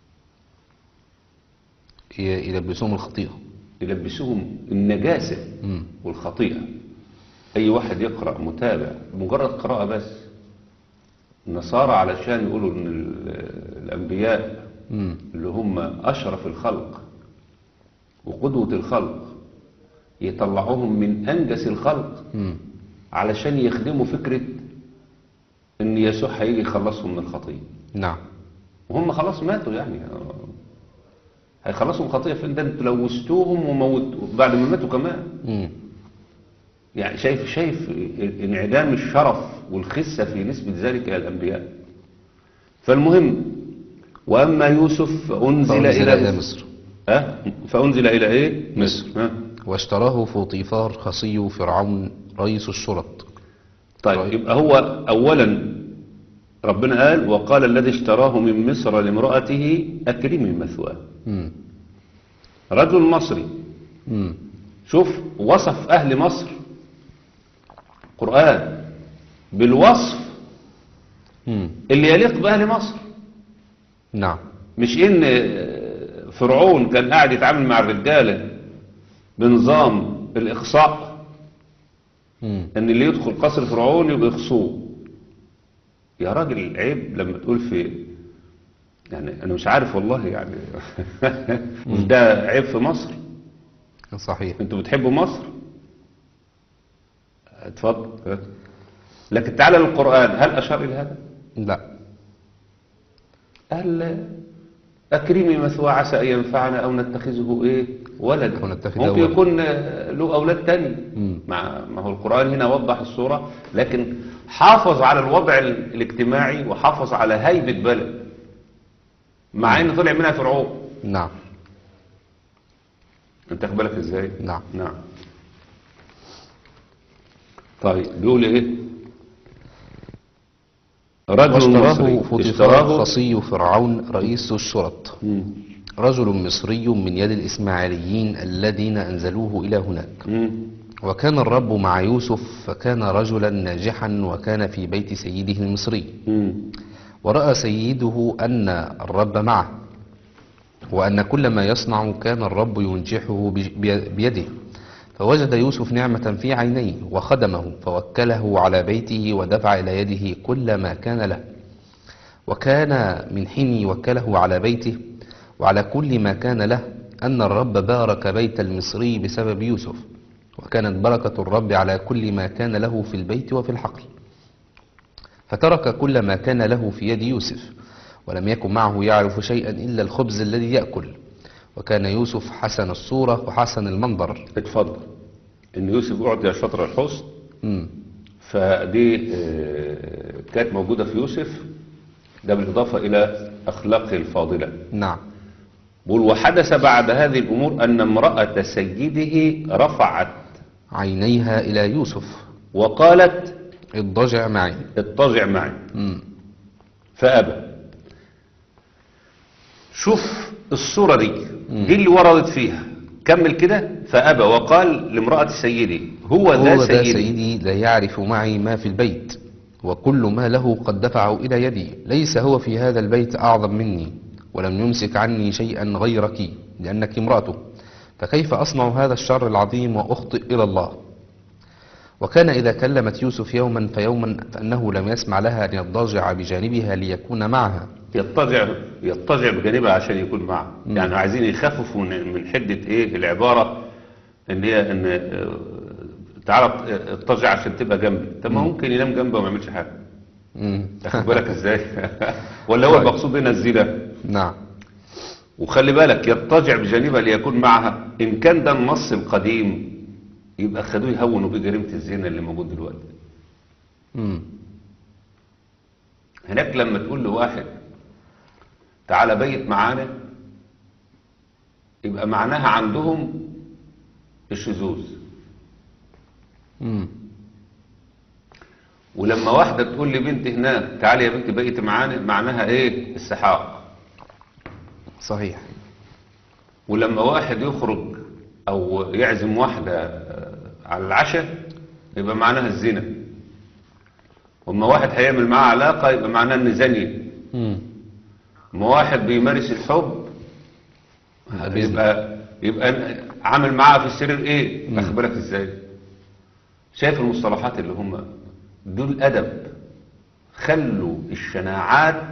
[SPEAKER 1] ي- يلبسوهم الخطيئة.
[SPEAKER 2] يلبسوهم النجاسه
[SPEAKER 1] مم.
[SPEAKER 2] والخطيئه. اي واحد يقرا متابع مجرد قراءه بس. النصارى علشان يقولوا ان ال- الانبياء
[SPEAKER 1] مم.
[SPEAKER 2] اللي هم أشرف الخلق وقدوة الخلق يطلعوهم من أنجس الخلق
[SPEAKER 1] مم.
[SPEAKER 2] علشان يخدموا فكرة إن يسوع هيجي يخلصهم من الخطية.
[SPEAKER 1] نعم.
[SPEAKER 2] وهم خلاص ماتوا يعني هيخلصوا من الخطية فين؟ ده انتوا لوثتوهم وموتوا بعد ما ماتوا كمان.
[SPEAKER 1] مم.
[SPEAKER 2] يعني شايف شايف انعدام الشرف والخسة في نسبة ذلك إلى الأنبياء. فالمهم وأما يوسف فأنزل,
[SPEAKER 1] فأنزل
[SPEAKER 2] إلى,
[SPEAKER 1] إلى
[SPEAKER 2] مصر.
[SPEAKER 1] مصر.
[SPEAKER 2] أه؟ فأنزل إلى إيه؟
[SPEAKER 1] مصر.
[SPEAKER 2] ها؟
[SPEAKER 1] واشتراه فوطيفار خصي فرعون رئيس الشرط.
[SPEAKER 2] طيب يبقى هو أولا ربنا قال وقال الذي اشتراه من مصر لامرأته أكرمي مثواه.
[SPEAKER 1] مم.
[SPEAKER 2] رجل مصري.
[SPEAKER 1] مم.
[SPEAKER 2] شوف وصف أهل مصر قرآن بالوصف
[SPEAKER 1] مم.
[SPEAKER 2] اللي يليق بأهل مصر.
[SPEAKER 1] نعم.
[SPEAKER 2] مش إن فرعون كان قاعد يتعامل مع الرجالة بنظام الإخصاء،
[SPEAKER 1] مم.
[SPEAKER 2] إن اللي يدخل قصر فرعون يبقى يخصوه. يا راجل عيب لما تقول في، يعني أنا مش عارف والله يعني مش ده عيب في مصر؟
[SPEAKER 1] صحيح.
[SPEAKER 2] انتوا بتحبوا مصر؟ اتفضل. لكن تعالى للقرآن، هل أشار إلى هذا؟
[SPEAKER 1] لا.
[SPEAKER 2] هل أكرمي مثوى عسى أن ينفعنا أو نتخذه إيه ولد؟
[SPEAKER 1] أو نتخذه
[SPEAKER 2] ممكن
[SPEAKER 1] ولد.
[SPEAKER 2] يكون له أولاد تاني.
[SPEAKER 1] مم.
[SPEAKER 2] مع ما هو القرآن هنا وضح الصورة، لكن حافظ على الوضع ال- الاجتماعي وحافظ على هيبة بلد، مع إن طلع منها فرعون.
[SPEAKER 1] نعم.
[SPEAKER 2] انت خد بالك ازاي؟
[SPEAKER 1] نعم.
[SPEAKER 2] نعم. طيب بيقول ايه؟ رجل
[SPEAKER 1] واشتراه
[SPEAKER 2] مصري
[SPEAKER 1] فطيفار
[SPEAKER 2] اشتراه
[SPEAKER 1] خصي فرعون رئيس الشرط،
[SPEAKER 2] مم.
[SPEAKER 1] رجل مصري من يد الإسماعيليين الذين أنزلوه إلى هناك.
[SPEAKER 2] مم.
[SPEAKER 1] وكان الرب مع يوسف فكان رجلا ناجحا وكان في بيت سيده المصري.
[SPEAKER 2] مم.
[SPEAKER 1] ورأى سيده أن الرب معه وأن كل ما يصنع كان الرب ينجحه بي- بيده، فوجد يوسف نعمة في عينيه وخدمه فوكله على بيته ودفع إلى يده كل ما كان له. وكان من حين وكله على بيته وعلى كل ما كان له أن الرب بارك بيت المصري بسبب يوسف، وكانت بركة الرب على كل ما كان له في البيت وفي الحقل. فترك كل ما كان له في يد يوسف ولم يكن معه يعرف شيئا إلا الخبز الذي يأكل. وكان يوسف حسن الصورة وحسن المنظر.
[SPEAKER 2] اتفضل. ان يوسف اعطي شطر الحسن،
[SPEAKER 1] مم.
[SPEAKER 2] فدي آه، كانت موجودة في يوسف، ده بالإضافة إلى أخلاقه الفاضلة.
[SPEAKER 1] نعم.
[SPEAKER 2] بقول وحدث بعد هذه الأمور أن امرأة سيده رفعت
[SPEAKER 1] عينيها إلى يوسف
[SPEAKER 2] وقالت
[SPEAKER 1] اضطجع معي.
[SPEAKER 2] اضطجع معي،
[SPEAKER 1] مم.
[SPEAKER 2] فأبى. شوف الصورة دي، دي اللي وردت فيها. كمل كده. فأبى وقال لامرأة سيدي هو
[SPEAKER 1] هو
[SPEAKER 2] ذا
[SPEAKER 1] ذا
[SPEAKER 2] سيدي.
[SPEAKER 1] سيدي لا يعرف معي ما في البيت وكل ما له قد دفعه إلى يدي. ليس هو في هذا البيت أعظم مني ولم يمسك عني شيئا غيرك لأنك امرأته، فكيف أصنع هذا الشر العظيم وأخطئ إلى الله؟ وكان إذا كلمت يوسف يوما فيوما فأنه لم يسمع لها أن يضطجع بجانبها ليكون معها.
[SPEAKER 2] يضطجع يضطجع بجانبها عشان يكون معه. يعني عايزين يخففوا من من حدة ايه العبارة ان هي ان آه، تعالى اضطجع عشان تبقى جنبي. طب ما ممكن ينام جنبه وما يعملش حاجة.
[SPEAKER 1] مم.
[SPEAKER 2] تاخد بالك ازاي؟ ولا هو المقصود هنا الزنا؟
[SPEAKER 1] نعم.
[SPEAKER 2] وخلي بالك يضطجع بجانبها ليكون معها، ان كان ده النص القديم يبقى خدوه يهونوا بيه جريمة الزنا اللي موجود دلوقتي.
[SPEAKER 1] مم.
[SPEAKER 2] هناك لما تقول لواحد تعالى بيت معانا يبقى معناها عندهم الشذوذ.
[SPEAKER 1] مم.
[SPEAKER 2] ولما واحدة تقول لي بنت هناك تعالي يا بنت بيت معانا معناها ايه؟ السحاق.
[SPEAKER 1] صحيح.
[SPEAKER 2] ولما واحد يخرج او يعزم واحدة على العشاء يبقى معناها الزنا. وما واحد هيعمل معاه علاقة يبقى معناها ان زني.
[SPEAKER 1] مم.
[SPEAKER 2] ما واحد بيمارس الحب
[SPEAKER 1] يبقى
[SPEAKER 2] يبقى يبقى عامل معاها في السرير ايه؟
[SPEAKER 1] مم.
[SPEAKER 2] واخد بالك ازاي؟ شايف المصطلحات اللي هم دول ادب. خلوا الشناعات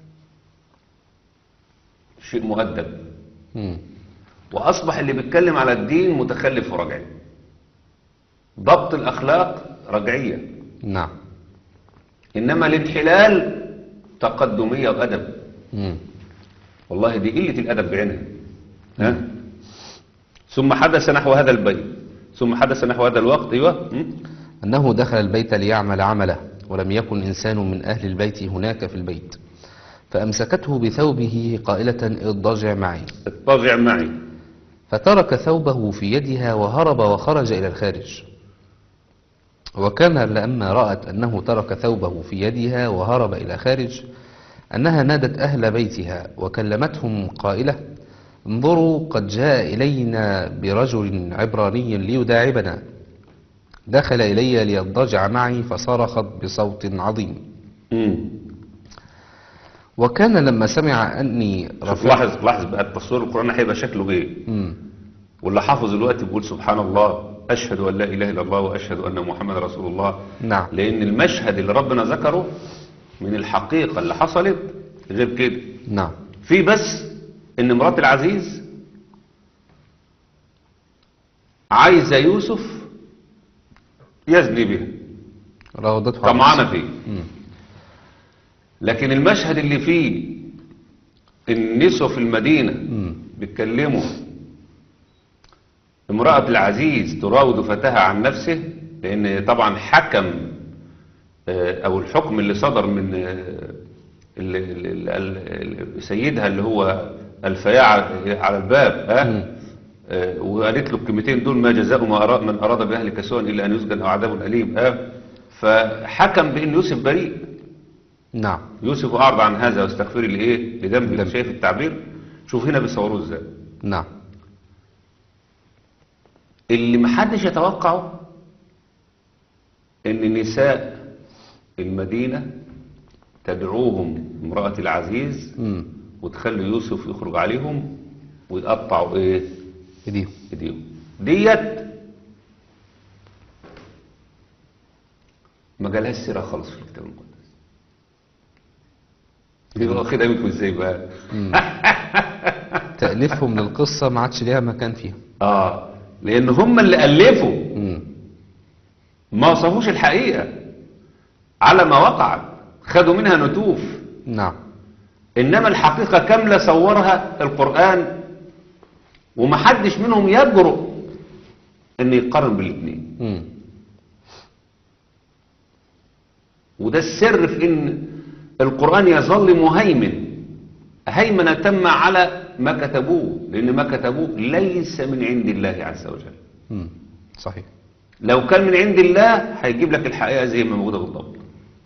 [SPEAKER 2] شيء مؤدب،
[SPEAKER 1] مم.
[SPEAKER 2] واصبح اللي بيتكلم على الدين متخلف ورجعي. ضبط الاخلاق رجعيه،
[SPEAKER 1] نعم.
[SPEAKER 2] انما الانحلال تقدميه وادب.
[SPEAKER 1] مم.
[SPEAKER 2] والله دي قله الادب بعينها. ها؟ ثم حدث نحو هذا البيت، ثم حدث نحو هذا الوقت. ايوه. م?
[SPEAKER 1] أنه دخل البيت ليعمل عمله ولم يكن إنسان من أهل البيت هناك في البيت، فأمسكته بثوبه قائلة اضطجع معي.
[SPEAKER 2] اضطجع معي.
[SPEAKER 1] فترك ثوبه في يدها وهرب وخرج إلى الخارج. وكان لما رأت أنه ترك ثوبه في يدها وهرب إلى خارج أنها نادت أهل بيتها وكلمتهم قائلة انظروا قد جاء إلينا برجل عبراني ليداعبنا. دخل إلي ليضطجع معي فصرخت بصوت عظيم.
[SPEAKER 2] مم.
[SPEAKER 1] وكان لما سمع أني
[SPEAKER 2] شوف
[SPEAKER 1] رفعت
[SPEAKER 2] لاحظ لاحظ بقى التصوير القرآن هيبقى شكله ايه.
[SPEAKER 1] مم.
[SPEAKER 2] واللي حافظ دلوقتي بيقول سبحان الله، أشهد أن لا إله إلا الله وأشهد أن محمد رسول الله.
[SPEAKER 1] نعم.
[SPEAKER 2] لأن المشهد اللي ربنا ذكره من الحقيقة اللي حصلت غير كده.
[SPEAKER 1] نعم.
[SPEAKER 2] في بس إن مرات العزيز عايزة يوسف يزني بها،
[SPEAKER 1] راودته
[SPEAKER 2] طمعانة فيه.
[SPEAKER 1] مم.
[SPEAKER 2] لكن المشهد اللي فيه النسوة في المدينة
[SPEAKER 1] مم.
[SPEAKER 2] بيتكلموا امرأة العزيز تراود فتاها عن نفسه، لأن طبعا حكم آه، أو الحكم اللي صدر من آه، ال- ال- ال- ال- سيدها اللي هو الفياع على الباب ها
[SPEAKER 1] مم.
[SPEAKER 2] آه، وقالت له الكلمتين دول: ما جزاء ما أراد من أراد بأهلك سوءا إلا أن يسجن أو عذاب أليم. ها فحكم بأن يوسف بريء.
[SPEAKER 1] نعم.
[SPEAKER 2] يوسف أعرض عن هذا واستغفري لإيه لذنبك.
[SPEAKER 1] لذنب.
[SPEAKER 2] شايف التعبير؟ شوف هنا بيصوروه إزاي.
[SPEAKER 1] نعم.
[SPEAKER 2] اللي محدش يتوقعه ان نساء المدينة تدعوهم امرأة العزيز
[SPEAKER 1] مم.
[SPEAKER 2] وتخلي يوسف يخرج عليهم ويقطعوا ايه
[SPEAKER 1] إيديهم.
[SPEAKER 2] ايديهم ديت. ما جالهاش سيرة خالص في الكتاب المقدس. يبقى واخدها منكم ازاي بقى؟
[SPEAKER 1] تأليفهم للقصة ما عادش ليها مكان فيها.
[SPEAKER 2] اه لان هم اللي الفوا،
[SPEAKER 1] مم.
[SPEAKER 2] ما وصفوش الحقيقة على ما وقعت، خدوا منها نتوف.
[SPEAKER 1] نعم.
[SPEAKER 2] إنما الحقيقة كاملة صورها القرآن، ومحدش منهم يجرؤ إن يقارن بالاثنين.
[SPEAKER 1] مم.
[SPEAKER 2] وده السر في إن القرآن يظل مهيمن، هيمنة تم على ما كتبوه، لأن ما كتبوه ليس من عند الله عز وجل.
[SPEAKER 1] مم. صحيح.
[SPEAKER 2] لو كان من عند الله هيجيب لك الحقيقة زي ما موجودة بالضبط.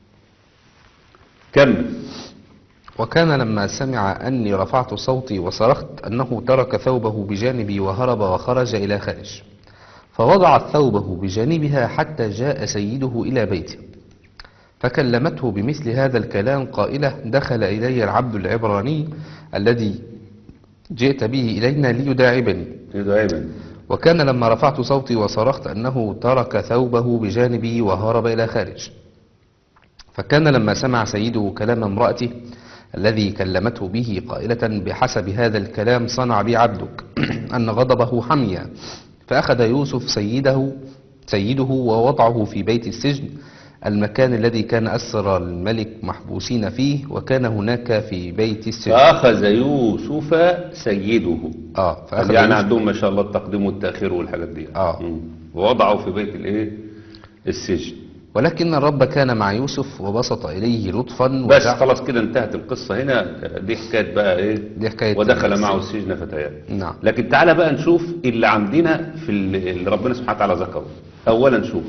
[SPEAKER 2] كمل.
[SPEAKER 1] وكان لما سمع أني رفعت صوتي وصرخت أنه ترك ثوبه بجانبي وهرب وخرج إلى خارج، فوضعت ثوبه بجانبها حتى جاء سيده إلى بيته، فكلمته بمثل هذا الكلام قائلة: دخل إلي العبد العبراني الذي جئت به إلينا ليداعبني.
[SPEAKER 2] دائما.
[SPEAKER 1] وكان لما رفعت صوتي وصرخت أنه ترك ثوبه بجانبي وهرب إلى خارج، فكان لما سمع سيده كلام امرأته الذي كلمته به قائلة: بحسب هذا الكلام صنع بي عبدك أن غضبه حميا، فأخذ يوسف سيده سيده ووضعه في بيت السجن، المكان الذي كان أسر الملك محبوسين فيه، وكان هناك في بيت السجن.
[SPEAKER 2] فأخذ يوسف سيده.
[SPEAKER 1] آه فأخذ
[SPEAKER 2] يعني
[SPEAKER 1] يوسف
[SPEAKER 2] عندهم ما شاء الله التقديم والتأخير والحاجات دي.
[SPEAKER 1] آه.
[SPEAKER 2] مم. ووضعه في بيت الايه السجن.
[SPEAKER 1] ولكن الرب كان مع يوسف وبسط إليه لطفا
[SPEAKER 2] بس
[SPEAKER 1] وجع-
[SPEAKER 2] خلاص كده انتهت القصة هنا. دي حكاية بقى ايه
[SPEAKER 1] دي حكاية
[SPEAKER 2] ودخل
[SPEAKER 1] السجن.
[SPEAKER 2] معه السجن فتيان.
[SPEAKER 1] نعم.
[SPEAKER 2] لكن تعالى بقى نشوف اللي عندنا في اللي ربنا سبحانه وتعالى ذكره. اولا شوف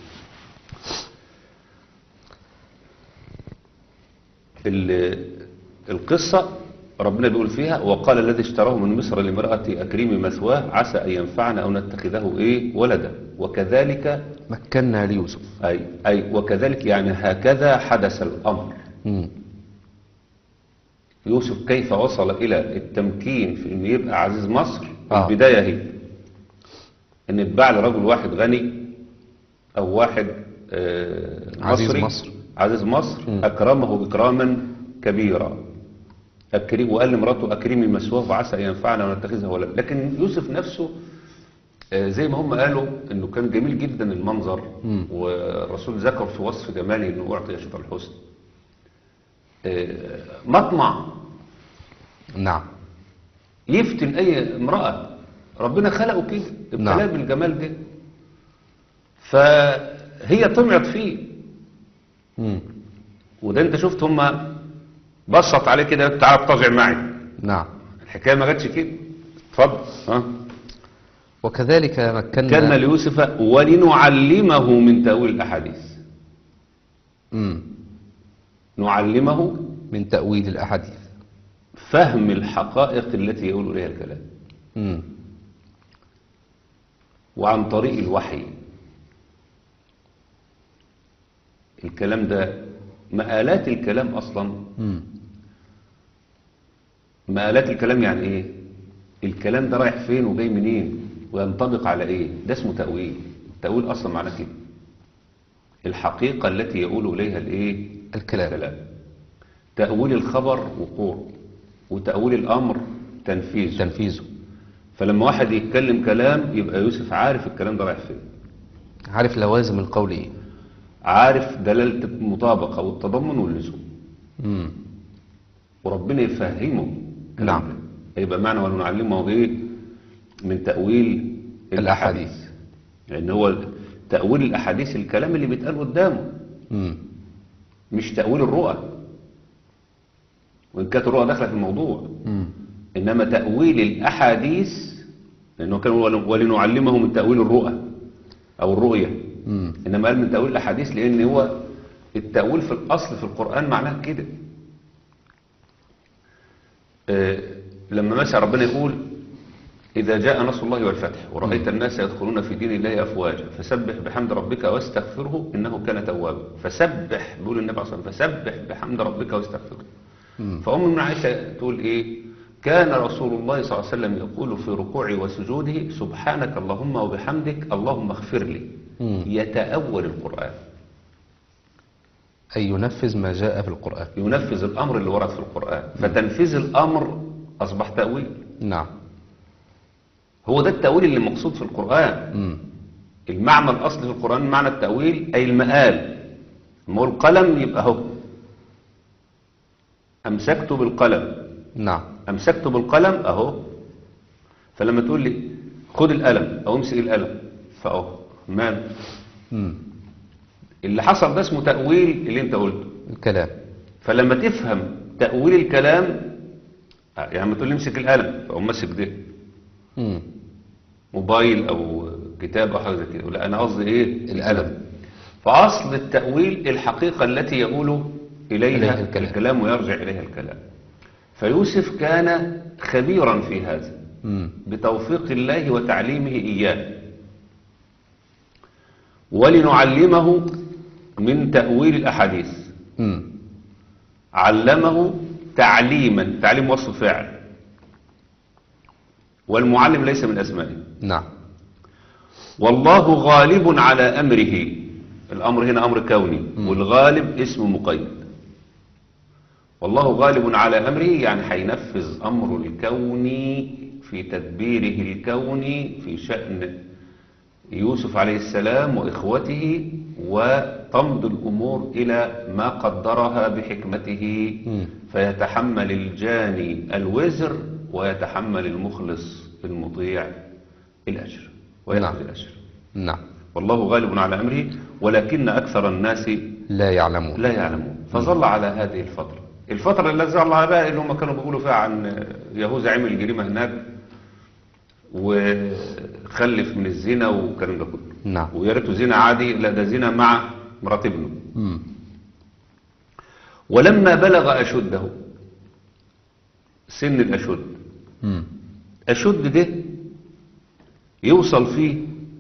[SPEAKER 2] ال- القصة ربنا بيقول فيها: وقال الذي اشتراه من مصر لامرأة أكريم مثواه عسى أن ينفعنا أو نتخذه إيه ولدا وكذلك
[SPEAKER 1] مكنا ليوسف.
[SPEAKER 2] أي, أي وكذلك يعني هكذا حدث الأمر.
[SPEAKER 1] مم.
[SPEAKER 2] يوسف كيف وصل إلى التمكين في أن يبقى عزيز مصر.
[SPEAKER 1] آه.
[SPEAKER 2] البداية هي أن اتباع لرجل واحد غني أو واحد آه،
[SPEAKER 1] عزيز
[SPEAKER 2] مصري
[SPEAKER 1] مصر.
[SPEAKER 2] عزيز مصر
[SPEAKER 1] مم.
[SPEAKER 2] أكرمه إكراما كبيرا. أكرم وقال لمراته: أكرمي مثواه وعسى أن ينفعنا ونتخذه ولدا. لكن يوسف نفسه آه، زي ما هم قالوا انه كان جميل جدا المنظر.
[SPEAKER 1] مم.
[SPEAKER 2] والرسول ذكر في وصف جماله انه اعطي شطر الحسن. آه، مطمع
[SPEAKER 1] نعم.
[SPEAKER 2] يفتن اي امرأة. ربنا خلقه كده ابتلاه
[SPEAKER 1] نعم.
[SPEAKER 2] بالجمال ده. فهي طمعت فيه.
[SPEAKER 1] مم.
[SPEAKER 2] وده انت شفت هم بسط عليه كده: تعال اضطجع معي.
[SPEAKER 1] نعم.
[SPEAKER 2] الحكاية ما جاتش كده. اتفضل. ها
[SPEAKER 1] وكذلك مكنا
[SPEAKER 2] كان ليوسف ولنعلمه من تأويل الأحاديث.
[SPEAKER 1] مم.
[SPEAKER 2] نعلمه
[SPEAKER 1] من تأويل الأحاديث.
[SPEAKER 2] فهم الحقائق التي يقول إليها الكلام.
[SPEAKER 1] مم.
[SPEAKER 2] وعن طريق الوحي. الكلام ده مآلات الكلام أصلا.
[SPEAKER 1] مم.
[SPEAKER 2] مآلات الكلام يعني إيه؟ الكلام ده رايح فين وجاي منين وينطبق على إيه؟ ده اسمه تأويل. التأويل أصلا معناه كده، الحقيقة التي يقول إليها الإيه؟
[SPEAKER 1] الكلام.
[SPEAKER 2] الكلام. تأويل الخبر وقوع، وتأويل الأمر تنفيذ.
[SPEAKER 1] تنفيذه.
[SPEAKER 2] فلما واحد يتكلم كلام يبقى يوسف عارف الكلام ده رايح فين،
[SPEAKER 1] عارف لوازم القول ايه.
[SPEAKER 2] عارف دلالة المطابقة والتضمن واللزوم،
[SPEAKER 1] مم.
[SPEAKER 2] وربنا يفهمه.
[SPEAKER 1] نعم.
[SPEAKER 2] يبقى معنى ونعلمه ايه من تأويل
[SPEAKER 1] الأحاديث،
[SPEAKER 2] لأن يعني هو تأويل الأحاديث الكلام اللي بيتقال قدامه.
[SPEAKER 1] مم.
[SPEAKER 2] مش تأويل الرؤى، وإن كانت الرؤى داخلة في الموضوع.
[SPEAKER 1] مم.
[SPEAKER 2] إنما تأويل الأحاديث، لأنه كان ولنعلمه من تأويل الرؤى أو الرؤية.
[SPEAKER 1] مم.
[SPEAKER 2] إنما قال من تأويل الأحاديث لأن هو التأويل في الأصل في القرآن معناه كده. آه لما مثلا ربنا يقول إذا جاء نصر الله والفتح ورأيت الناس يدخلون في دين الله أفواجا فسبح بحمد ربك واستغفره إنه كان توابا. فسبح، بيقول النبي عليه الصلاة والسلام فسبح بحمد ربك واستغفره. فأم من عائشة تقول إيه؟ كان رسول الله صلى الله عليه وسلم يقول في ركوعه وسجوده سبحانك اللهم وبحمدك اللهم اغفر لي.
[SPEAKER 1] مم.
[SPEAKER 2] يتأول القرآن،
[SPEAKER 1] أي ينفذ ما جاء في القرآن.
[SPEAKER 2] ينفذ الأمر اللي ورد في القرآن. فتنفيذ الأمر أصبح تأويل.
[SPEAKER 1] نعم.
[SPEAKER 2] هو ده التأويل اللي مقصود في القرآن.
[SPEAKER 1] مم.
[SPEAKER 2] المعنى الأصلي في القرآن معنى التأويل أي المآل. ما هو القلم يبقى هو أمسكت بالقلم.
[SPEAKER 1] نعم.
[SPEAKER 2] أمسكت بالقلم أهو. فلما تقول لي خد القلم أو امسك القلم فأهو مال.
[SPEAKER 1] مم.
[SPEAKER 2] اللي حصل ده اسمه تأويل اللي انت قلته،
[SPEAKER 1] الكلام.
[SPEAKER 2] فلما تفهم تأويل الكلام يعني لما تقول لي امسك القلم فأقوم ماسك ده
[SPEAKER 1] مم.
[SPEAKER 2] موبايل أو كتاب أو حاجة زي كده، لا أنا قصدي إيه؟
[SPEAKER 1] القلم.
[SPEAKER 2] فأصل التأويل الحقيقة التي يقول إليها
[SPEAKER 1] إليها الكلام.
[SPEAKER 2] الكلام ويرجع إليها الكلام. فيوسف كان خبيرا في هذا
[SPEAKER 1] مم.
[SPEAKER 2] بتوفيق الله وتعليمه إياه. ولنعلمه من تأويل الأحاديث.
[SPEAKER 1] مم.
[SPEAKER 2] علمه تعليما، تعليم وصف فعل، والمعلم ليس من أسمائه.
[SPEAKER 1] نعم.
[SPEAKER 2] والله غالب على أمره. الأمر هنا أمر كوني، والغالب اسم مقيد. والله غالب على أمره يعني هينفذ أمر الكوني في تدبيره الكوني في شأن يوسف عليه السلام وإخوته، وتمضي الأمور إلى ما قدرها بحكمته.
[SPEAKER 1] مم.
[SPEAKER 2] فيتحمل الجاني الوزر ويتحمل المخلص المطيع الأجر ويأخذ
[SPEAKER 1] نعم.
[SPEAKER 2] الأجر.
[SPEAKER 1] نعم.
[SPEAKER 2] والله غالب على أمره ولكن أكثر الناس
[SPEAKER 1] لا يعلمون.
[SPEAKER 2] لا يعلمون. فظل على هذه الفترة، الفترة اللي ظل على بقى اللي هم كانوا بيقولوا فيها عن يهوذا عمل جريمة هناك وخلف من الزنا والكلام ده كله.
[SPEAKER 1] نعم.
[SPEAKER 2] ويا ريته زنا عادي، لا ده زنا مع مرات ابنه.
[SPEAKER 1] مم.
[SPEAKER 2] ولما بلغ أشده، سن الأشد،
[SPEAKER 1] مم.
[SPEAKER 2] أشد ده يوصل فيه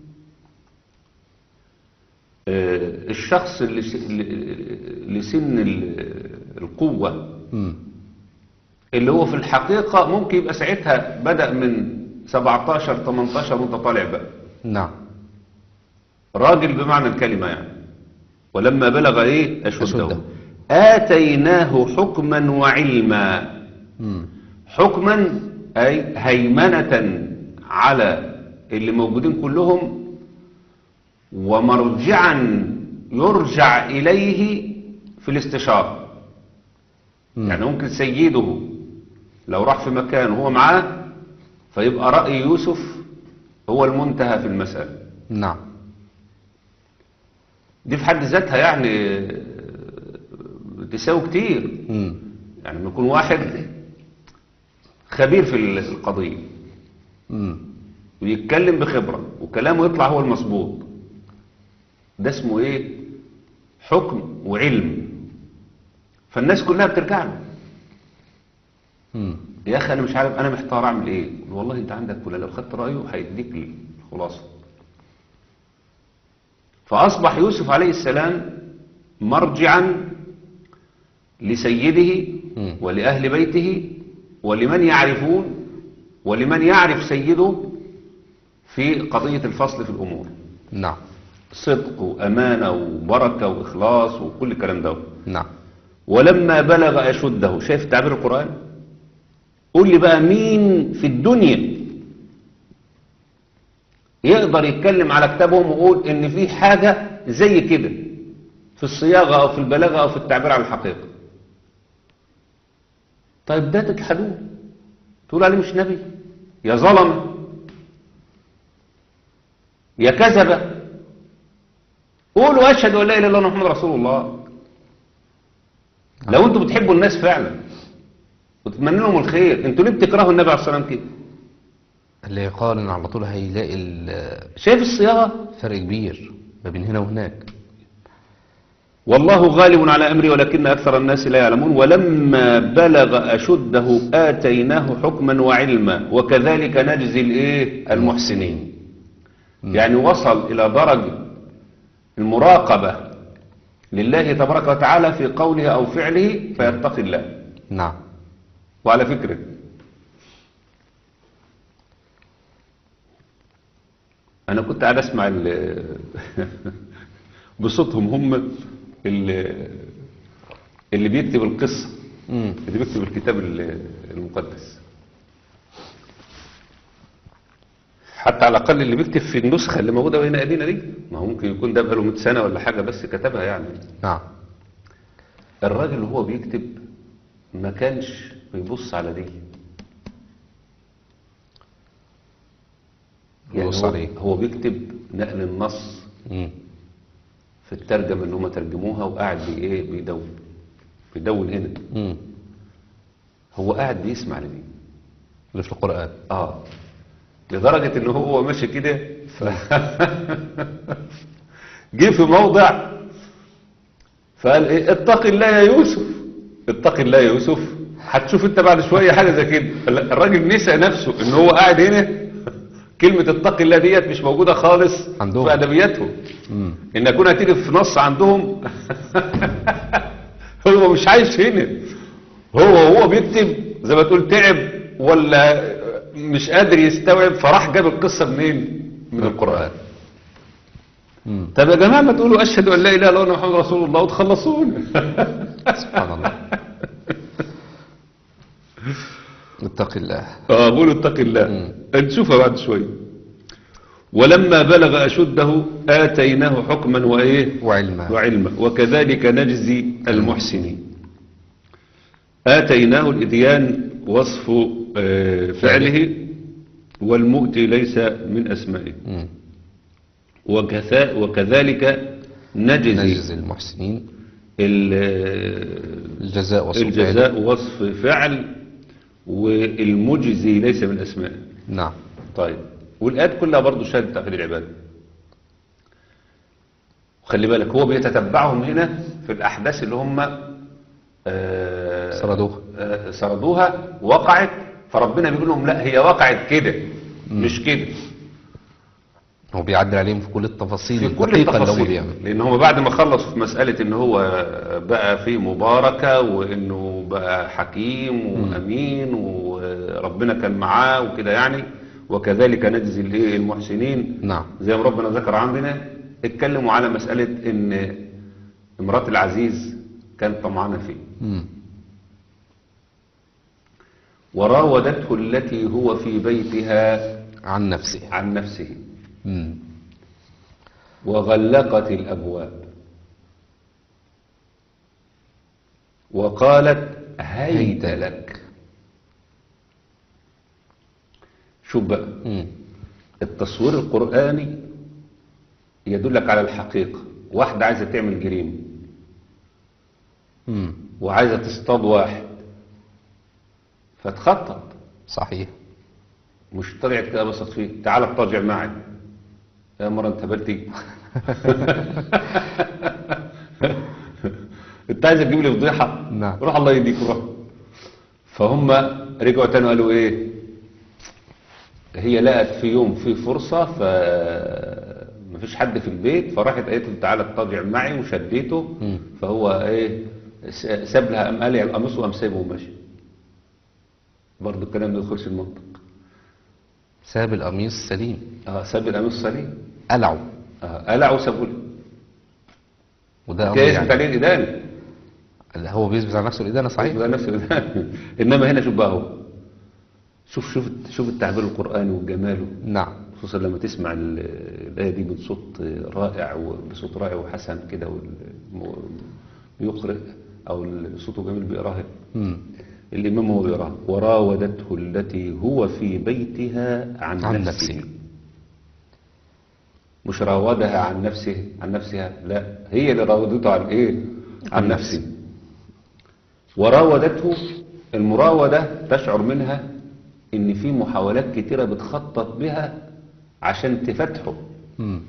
[SPEAKER 2] آه، الشخص اللي س- اللي- لسن ال- القوة،
[SPEAKER 1] مم.
[SPEAKER 2] اللي هو في الحقيقة ممكن يبقى ساعتها بدأ من سبعتاشر تمنتاشر وانت طالع بقى
[SPEAKER 1] نعم.
[SPEAKER 2] راجل بمعنى الكلمة يعني. ولما بلغ ايه أشده,
[SPEAKER 1] أشده.
[SPEAKER 2] آتيناه حكما وعلما.
[SPEAKER 1] مم.
[SPEAKER 2] حكما أي هيمنة على اللي موجودين كلهم، ومرجعا يرجع إليه في الاستشارة.
[SPEAKER 1] مم.
[SPEAKER 2] يعني ممكن سيده لو راح في مكان وهو معاه فيبقى رأي يوسف هو المنتهى في المسألة
[SPEAKER 1] نعم.
[SPEAKER 2] دي في حد ذاتها يعني تساوي كتير.
[SPEAKER 1] مم.
[SPEAKER 2] يعني لما يكون واحد خبير في القضية
[SPEAKER 1] مم.
[SPEAKER 2] ويتكلم بخبرة وكلامه يطلع هو المظبوط، ده اسمه ايه؟ حكم وعلم. فالناس كلها بترجع له.
[SPEAKER 1] مم.
[SPEAKER 2] يا اخي انا مش عارف، انا محتار اعمل ايه. والله انت عندك فلان لو خدت رايه هيديك الخلاصه. فاصبح يوسف عليه السلام مرجعا لسيده
[SPEAKER 1] مم.
[SPEAKER 2] ولأهل بيته ولمن يعرفون ولمن يعرف سيده في قضية الفصل في الأمور،
[SPEAKER 1] نعم
[SPEAKER 2] صدق وأمانة وبركة وإخلاص وكل الكلام ده.
[SPEAKER 1] نعم
[SPEAKER 2] ولما بلغ أشده، شايف تعبير القرآن؟ قول لي بقى مين في الدنيا يقدر يتكلم على كتابهم ويقول إن في حاجة زي كده في الصياغة أو في البلاغة أو في التعبير عن الحقيقة؟ طيب ده تجحدوه، تقول عليه مش نبي، يا ظلم يا كذبة. قولوا أشهد أن لا إله إلا الله محمد رسول الله. لو أنتوا بتحبوا الناس فعلا وتتمنى لهم الخير، أنتوا ليه بتكرهوا النبي عليه الصلاة والسلام كده؟
[SPEAKER 1] اللي يقارن على طول هيلاقي ال-
[SPEAKER 2] شايف الصياغة؟
[SPEAKER 1] فرق كبير ما بين هنا وهناك.
[SPEAKER 2] والله غالب على أمري ولكن أكثر الناس لا يعلمون. ولما بلغ أشده آتيناه حكما وعلما وكذلك نجزي الإيه؟ المحسنين. يعني وصل إلى درجة المراقبة لله تبارك وتعالى في قوله أو فعله فيتقي الله.
[SPEAKER 1] نعم.
[SPEAKER 2] وعلى فكرة أنا كنت قاعد أسمع ال- بصوتهم هم اللي, اللي بيكتب القصة،
[SPEAKER 1] مم.
[SPEAKER 2] اللي بيكتب الكتاب ال- المقدس، حتى على الأقل اللي بيكتب في النسخة اللي موجودة بين أيدينا دي، ما هو ممكن يكون ده بقاله مئة سنة ولا حاجة بس كتبها يعني.
[SPEAKER 1] نعم.
[SPEAKER 2] الراجل وهو بيكتب ما كانش بيبص على دي، يعني
[SPEAKER 1] بيبص
[SPEAKER 2] هو,
[SPEAKER 1] عليه.
[SPEAKER 2] هو بيكتب نقل النص
[SPEAKER 1] مم.
[SPEAKER 2] في الترجمة اللي هم ترجموها وقاعد بي ايه بيدون بيدون هنا.
[SPEAKER 1] مم.
[SPEAKER 2] هو قاعد بيسمع لدي
[SPEAKER 1] اللي في القرآن.
[SPEAKER 2] اه لدرجة ان هو ماشي كده ف... جه في موضع فقال ايه اتق الله يا يوسف، اتق الله يا يوسف. هتشوف انت بعد شوية حاجة زي كده. الراجل نسى نفسه ان هو قاعد هنا. كلمة اتق الله ديت مش موجودة خالص
[SPEAKER 1] عندهم.
[SPEAKER 2] في ادبياتهم.
[SPEAKER 1] مم.
[SPEAKER 2] ان اكون هتيجي في نص عندهم هو مش عايش هنا. هو هو بيكتب زي ما تقول تعب ولا مش قادر يستوعب فراح جاب القصة منين؟ من القرآن.
[SPEAKER 1] مم.
[SPEAKER 2] طب يا جماعة ما تقولوا أشهد أن لا إله إلا الله محمد رسول الله وتخلصون.
[SPEAKER 1] سبحان الله. اتق الله.
[SPEAKER 2] اه قولوا اتق الله. نشوفها بعد شوية. ولما بلغ أشده آتيناه حكما وإيه؟
[SPEAKER 1] وعلما.
[SPEAKER 2] وعلما وكذلك نجزي المحسنين. آتيناه الإتيان وصف آه، فعله، والمؤتي ليس من أسمائه.
[SPEAKER 1] مم.
[SPEAKER 2] وكذا- وكذلك نجزي
[SPEAKER 1] نجزي المحسنين.
[SPEAKER 2] ال-
[SPEAKER 1] الجزاء وصف
[SPEAKER 2] الجزاء وصف فعل، والمجزي ليس من أسمائه.
[SPEAKER 1] نعم.
[SPEAKER 2] طيب والآيات كلها برضو شهادة تعقيد العبادة. وخلي بالك هو بيتتبعهم هنا في الأحداث اللي هم آه،
[SPEAKER 1] سردوها.
[SPEAKER 2] آه، سردوها وقعت، فربنا بيقول لهم لا هي وقعت كده مش كده،
[SPEAKER 1] هو بيعدل عليهم في كل التفاصيل
[SPEAKER 2] في كل
[SPEAKER 1] الدقيقة اللي هو
[SPEAKER 2] التفاصيل.
[SPEAKER 1] بيعمل.
[SPEAKER 2] لأن هم بعد ما خلصوا في مسألة إن هو بقى في مباركة وإنه بقى حكيم وأمين وربنا كان معاه وكده يعني، وكذلك نجزي الإيه المحسنين.
[SPEAKER 1] نعم.
[SPEAKER 2] زي ما ربنا ذكر عندنا اتكلموا على مسألة إن امرأة العزيز كانت طمعانة فيه،
[SPEAKER 1] مم.
[SPEAKER 2] وراودته التي هو في بيتها
[SPEAKER 1] عن نفسه.
[SPEAKER 2] عن نفسه
[SPEAKER 1] مم.
[SPEAKER 2] وغلقت الأبواب وقالت هيت لك. شوف بقى
[SPEAKER 1] مم.
[SPEAKER 2] التصوير القرآني يدلك على الحقيقة. واحدة عايزة تعمل جريمة
[SPEAKER 1] مم.
[SPEAKER 2] وعايزة تصطاد واحد فتخطط،
[SPEAKER 1] صحيح.
[SPEAKER 2] مش طلعت كده بسط فيه تعال اتراجع معي يا مرة انت بلتي. انت عايز تجيب لي فضيحة؟
[SPEAKER 1] نعم.
[SPEAKER 2] روح الله يديك روح. فهم رجعوا تاني قالوا ايه، هي لقت في يوم في فرصة ف مفيش حد في البيت، فراحت قالت له تعالى اضطجع معي وشديته.
[SPEAKER 1] مم.
[SPEAKER 2] فهو ايه س- ساب لها، قام قالع القميص وقام سايبه وماشي. برضه الكلام ما يدخلش المنطق.
[SPEAKER 1] ساب القميص سليم،
[SPEAKER 2] اه ساب القميص سليم،
[SPEAKER 1] قلعه،
[SPEAKER 2] اه قلع وسابه له.
[SPEAKER 1] وده أمر
[SPEAKER 2] كده يثبت عليه
[SPEAKER 1] يعني
[SPEAKER 2] الإدانة.
[SPEAKER 1] هو بيثبت على نفسه الإدانة صحيح.
[SPEAKER 2] يثبت على نفسه الإدانة. إنما هنا شوف بقى هو، شوف شوف شوف التعبير القرآني وجماله،
[SPEAKER 1] نعم.
[SPEAKER 2] خصوصا لما تسمع ال- الآية دي بصوت رائع وبصوت رائع وحسن كده، ويقرأ أو صوته جميل بيقراها.
[SPEAKER 1] مم.
[SPEAKER 2] الإمام هو بيقراها: وراودته التي هو في بيتها عن,
[SPEAKER 1] عن
[SPEAKER 2] نفسه.
[SPEAKER 1] نفسه.
[SPEAKER 2] مش راودها عن نفسه عن نفسها، لا، هي اللي راودته عن إيه؟ عن
[SPEAKER 1] عن
[SPEAKER 2] نفسه. وراودته، المراودة تشعر منها إن في محاولات كتيرة بتخطط بها عشان تفتحه.
[SPEAKER 1] مم.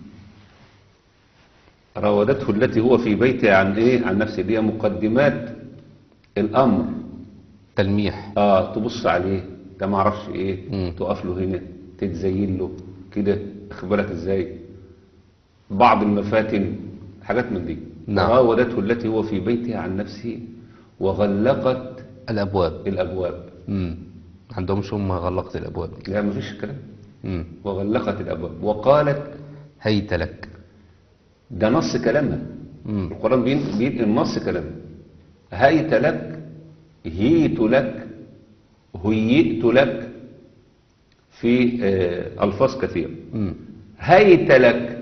[SPEAKER 2] راودته التي هو في بيتها عن ايه؟ عن نفسه. دي مقدمات الامر.
[SPEAKER 1] تلميح.
[SPEAKER 2] اه تبص عليه، ده ما اعرفش ايه،
[SPEAKER 1] مم.
[SPEAKER 2] تقف له هنا، تتزين له كده، اخبارك ازاي، بعض المفاتن، حاجات من دي.
[SPEAKER 1] نعم.
[SPEAKER 2] راودته التي هو في بيتها عن نفسه وغلقت
[SPEAKER 1] الأبواب.
[SPEAKER 2] الابواب.
[SPEAKER 1] مم. عندهمش هم غلقت الأبواب.
[SPEAKER 2] لا مفيش كلام.
[SPEAKER 1] مم.
[SPEAKER 2] وغلقت الابواب وقالت،
[SPEAKER 1] هيت لك.
[SPEAKER 2] ده نص كلامها.
[SPEAKER 1] مم.
[SPEAKER 2] القرآن بين- بينقل نص كلامها. هيت لك، هيت لك، هيئت لك، في آه، ألفاظ كثيرة.
[SPEAKER 1] مم.
[SPEAKER 2] هيت لك،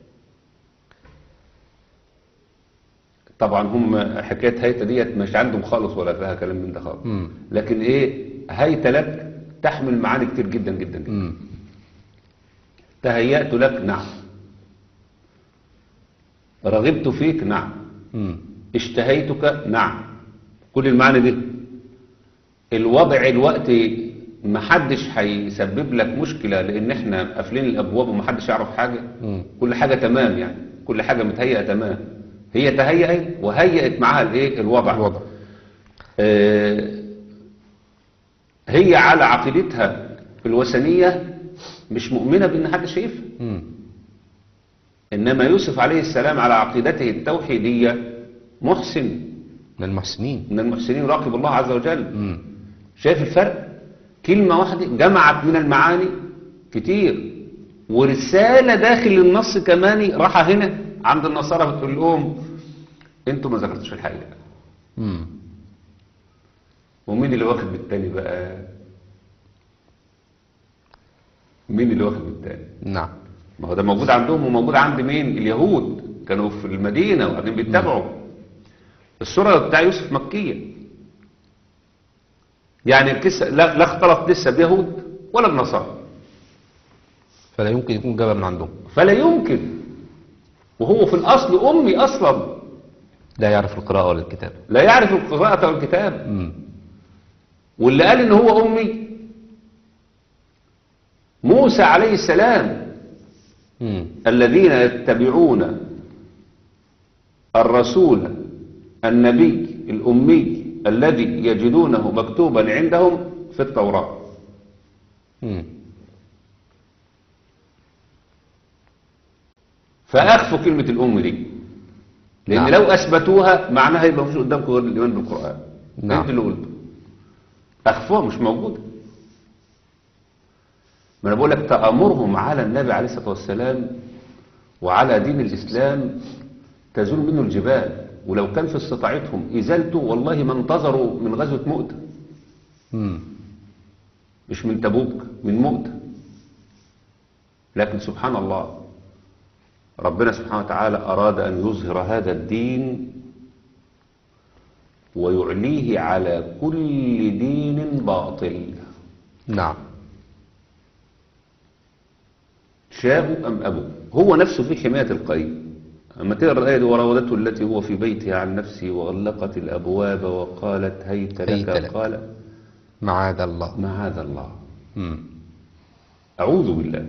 [SPEAKER 2] طبعا هم حكاية هيت ديت مش عندهم خالص ولا فيها كلام من ده خالص.
[SPEAKER 1] مم.
[SPEAKER 2] لكن ايه، هيت لك تحمل معاني كتير جدا جدا جدا.
[SPEAKER 1] مم.
[SPEAKER 2] تهيأت لك، نعم. رغبت فيك، نعم.
[SPEAKER 1] مم.
[SPEAKER 2] اشتهيتك، نعم. كل المعاني دي الوضع الوقت محدش هيسبب لك مشكلة، لان احنا قافلين الابواب ومحدش يعرف حاجة.
[SPEAKER 1] مم.
[SPEAKER 2] كل حاجة تمام، يعني كل حاجة متهيئة تمام. هي تهيئت وهيئت معاها الايه الوضع,
[SPEAKER 1] الوضع.
[SPEAKER 2] آه هي على عقيدتها الوثنية مش مؤمنة بان حد شايفها.
[SPEAKER 1] مم.
[SPEAKER 2] انما يوسف عليه السلام على عقيدته التوحيدية محسن،
[SPEAKER 1] من المحسنين.
[SPEAKER 2] من المحسنين، يراقب الله عز وجل.
[SPEAKER 1] مم.
[SPEAKER 2] شايف الفرق؟ كلمة واحدة جمعت من المعاني كتير، ورسالة داخل النص كمان راحة هنا عند النصارى بتقول لهم انتوا ما ذكرتوش الحقيقة.
[SPEAKER 1] مم.
[SPEAKER 2] ومين اللي واخد بالتاني بقى؟ مين اللي واخد بالتاني؟
[SPEAKER 1] نعم.
[SPEAKER 2] ما هو ده موجود عندهم وموجود عند مين؟ اليهود كانوا في المدينة وقاعدين بيتبعوا. السورة بتاع يوسف مكية، يعني القصة لا, لا اختلط لسه بيهود ولا بنصارى،
[SPEAKER 1] فلا يمكن يكون جابها من عندهم.
[SPEAKER 2] فلا يمكن. وهو في الأصل أمي أصلا،
[SPEAKER 1] لا يعرف القراءة ولا الكتاب.
[SPEAKER 2] لا يعرف القراءة والكتاب.
[SPEAKER 1] مم.
[SPEAKER 2] واللي قال إن هو أمي موسى عليه السلام.
[SPEAKER 1] مم.
[SPEAKER 2] الذين يتبعون الرسول النبي الأمي الذي يجدونه مكتوبا عندهم في التوراة.
[SPEAKER 1] مم.
[SPEAKER 2] فأخفوا كلمة الأم دي، لأن
[SPEAKER 1] نعم.
[SPEAKER 2] لو أثبتوها معناها يبقى مفيش قدامكم غير الإيمان بالقرآن.
[SPEAKER 1] نعم.
[SPEAKER 2] أنت اللي قلته، أخفوها، مش موجودة. ما أنا بقول لك تأمرهم على النبي عليه الصلاة والسلام وعلى دين الإسلام تزول منه الجبال، ولو كان في استطاعتهم إزالته والله ما انتظروا من غزوة مؤتة.
[SPEAKER 1] مم.
[SPEAKER 2] مش من تبوك، من مؤتة. لكن سبحان الله، ربنا سبحانه وتعالى أراد أن يظهر هذا الدين ويعليه على كل دين باطل.
[SPEAKER 1] نعم.
[SPEAKER 2] شاءوا أم أبوا، هو نفسه في حماية القريب. أما تقرأ الآية دي: وراودته التي هو في بيتها عن نفسه وغلقت الأبواب وقالت هيت لك,
[SPEAKER 1] هيت لك.
[SPEAKER 2] قال
[SPEAKER 1] معاذ الله.
[SPEAKER 2] معاذ الله،
[SPEAKER 1] مم.
[SPEAKER 2] أعوذ بالله.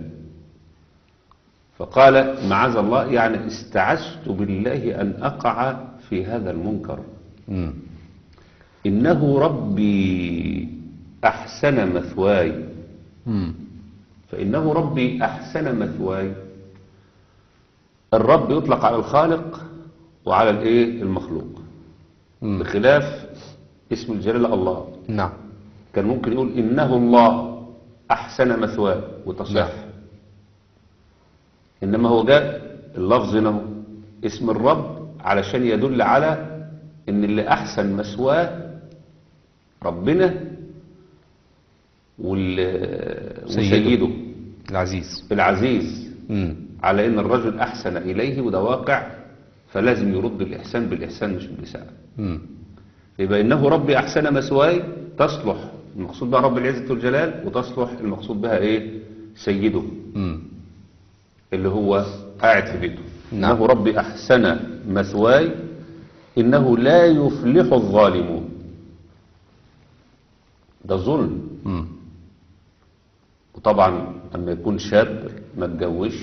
[SPEAKER 2] فقال معاذ الله يعني استعذت بالله أن أقع في هذا المنكر.
[SPEAKER 1] مم.
[SPEAKER 2] إنه ربي أحسن مثواي.
[SPEAKER 1] مم.
[SPEAKER 2] فإنه ربي أحسن مثواي، الرب يطلق على الخالق وعلى الايه المخلوق،
[SPEAKER 1] مم.
[SPEAKER 2] بخلاف اسم الجلالة الله.
[SPEAKER 1] نعم.
[SPEAKER 2] كان ممكن يقول إنه الله أحسن مثواه وتصح.
[SPEAKER 1] نعم.
[SPEAKER 2] إنما هو جاء اللفظ هنا اسم الرب علشان يدل على إن اللي أحسن مثواه ربنا وال- وسيده
[SPEAKER 1] العزيز.
[SPEAKER 2] العزيز،
[SPEAKER 1] مم.
[SPEAKER 2] على إن الرجل أحسن إليه، وده واقع، فلازم يرد الإحسان بالإحسان مش بالإساءة.
[SPEAKER 1] مم.
[SPEAKER 2] يبقى إنه ربي أحسن مثواي تصلح المقصود بها رب العزة والجلال، وتصلح المقصود بها إيه سيده
[SPEAKER 1] مم.
[SPEAKER 2] اللي هو قاعد في بيته.
[SPEAKER 1] نعم.
[SPEAKER 2] إنه ربي أحسن مثواي إنه لا يفلح الظالمون. ده ظلم.
[SPEAKER 1] مم.
[SPEAKER 2] وطبعا لما يكون شاب ما اتجوزش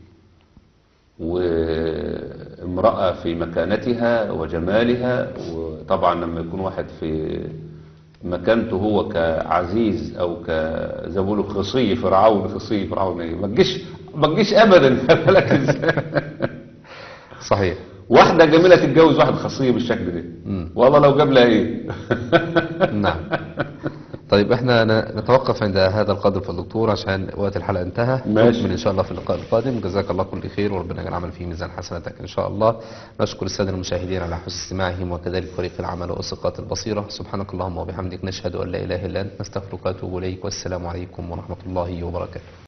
[SPEAKER 2] وامرأة في مكانتها وجمالها، وطبعا لما يكون واحد في مكانته هو كعزيز او كزبول خصي فرعون، خصي فرعون ايه ما تجيش ما تجيش ابدا. بالك ازاي؟
[SPEAKER 1] صحيح.
[SPEAKER 2] واحدة جميلة تتجوز واحد خصي بالشكل ده،
[SPEAKER 1] مم.
[SPEAKER 2] والله لو جاب لها ايه.
[SPEAKER 1] نعم. طيب احنا ن- نتوقف عند هذا القدر في الدكتور عشان وقت الحلقة انتهى.
[SPEAKER 2] ماشي.
[SPEAKER 1] نكمل ان شاء الله في اللقاء القادم. جزاك الله كل خير، وربنا يجعل العمل في ميزان حسناتك ان شاء الله. نشكر السادة المشاهدين على حسن استماعهم، وكذلك فريق العمل وأسقاط البصيرة. سبحانك اللهم وبحمدك، نشهد ان لا اله الا انت، نستغفرك ونتوب اليك، والسلام عليكم ورحمة الله وبركاته.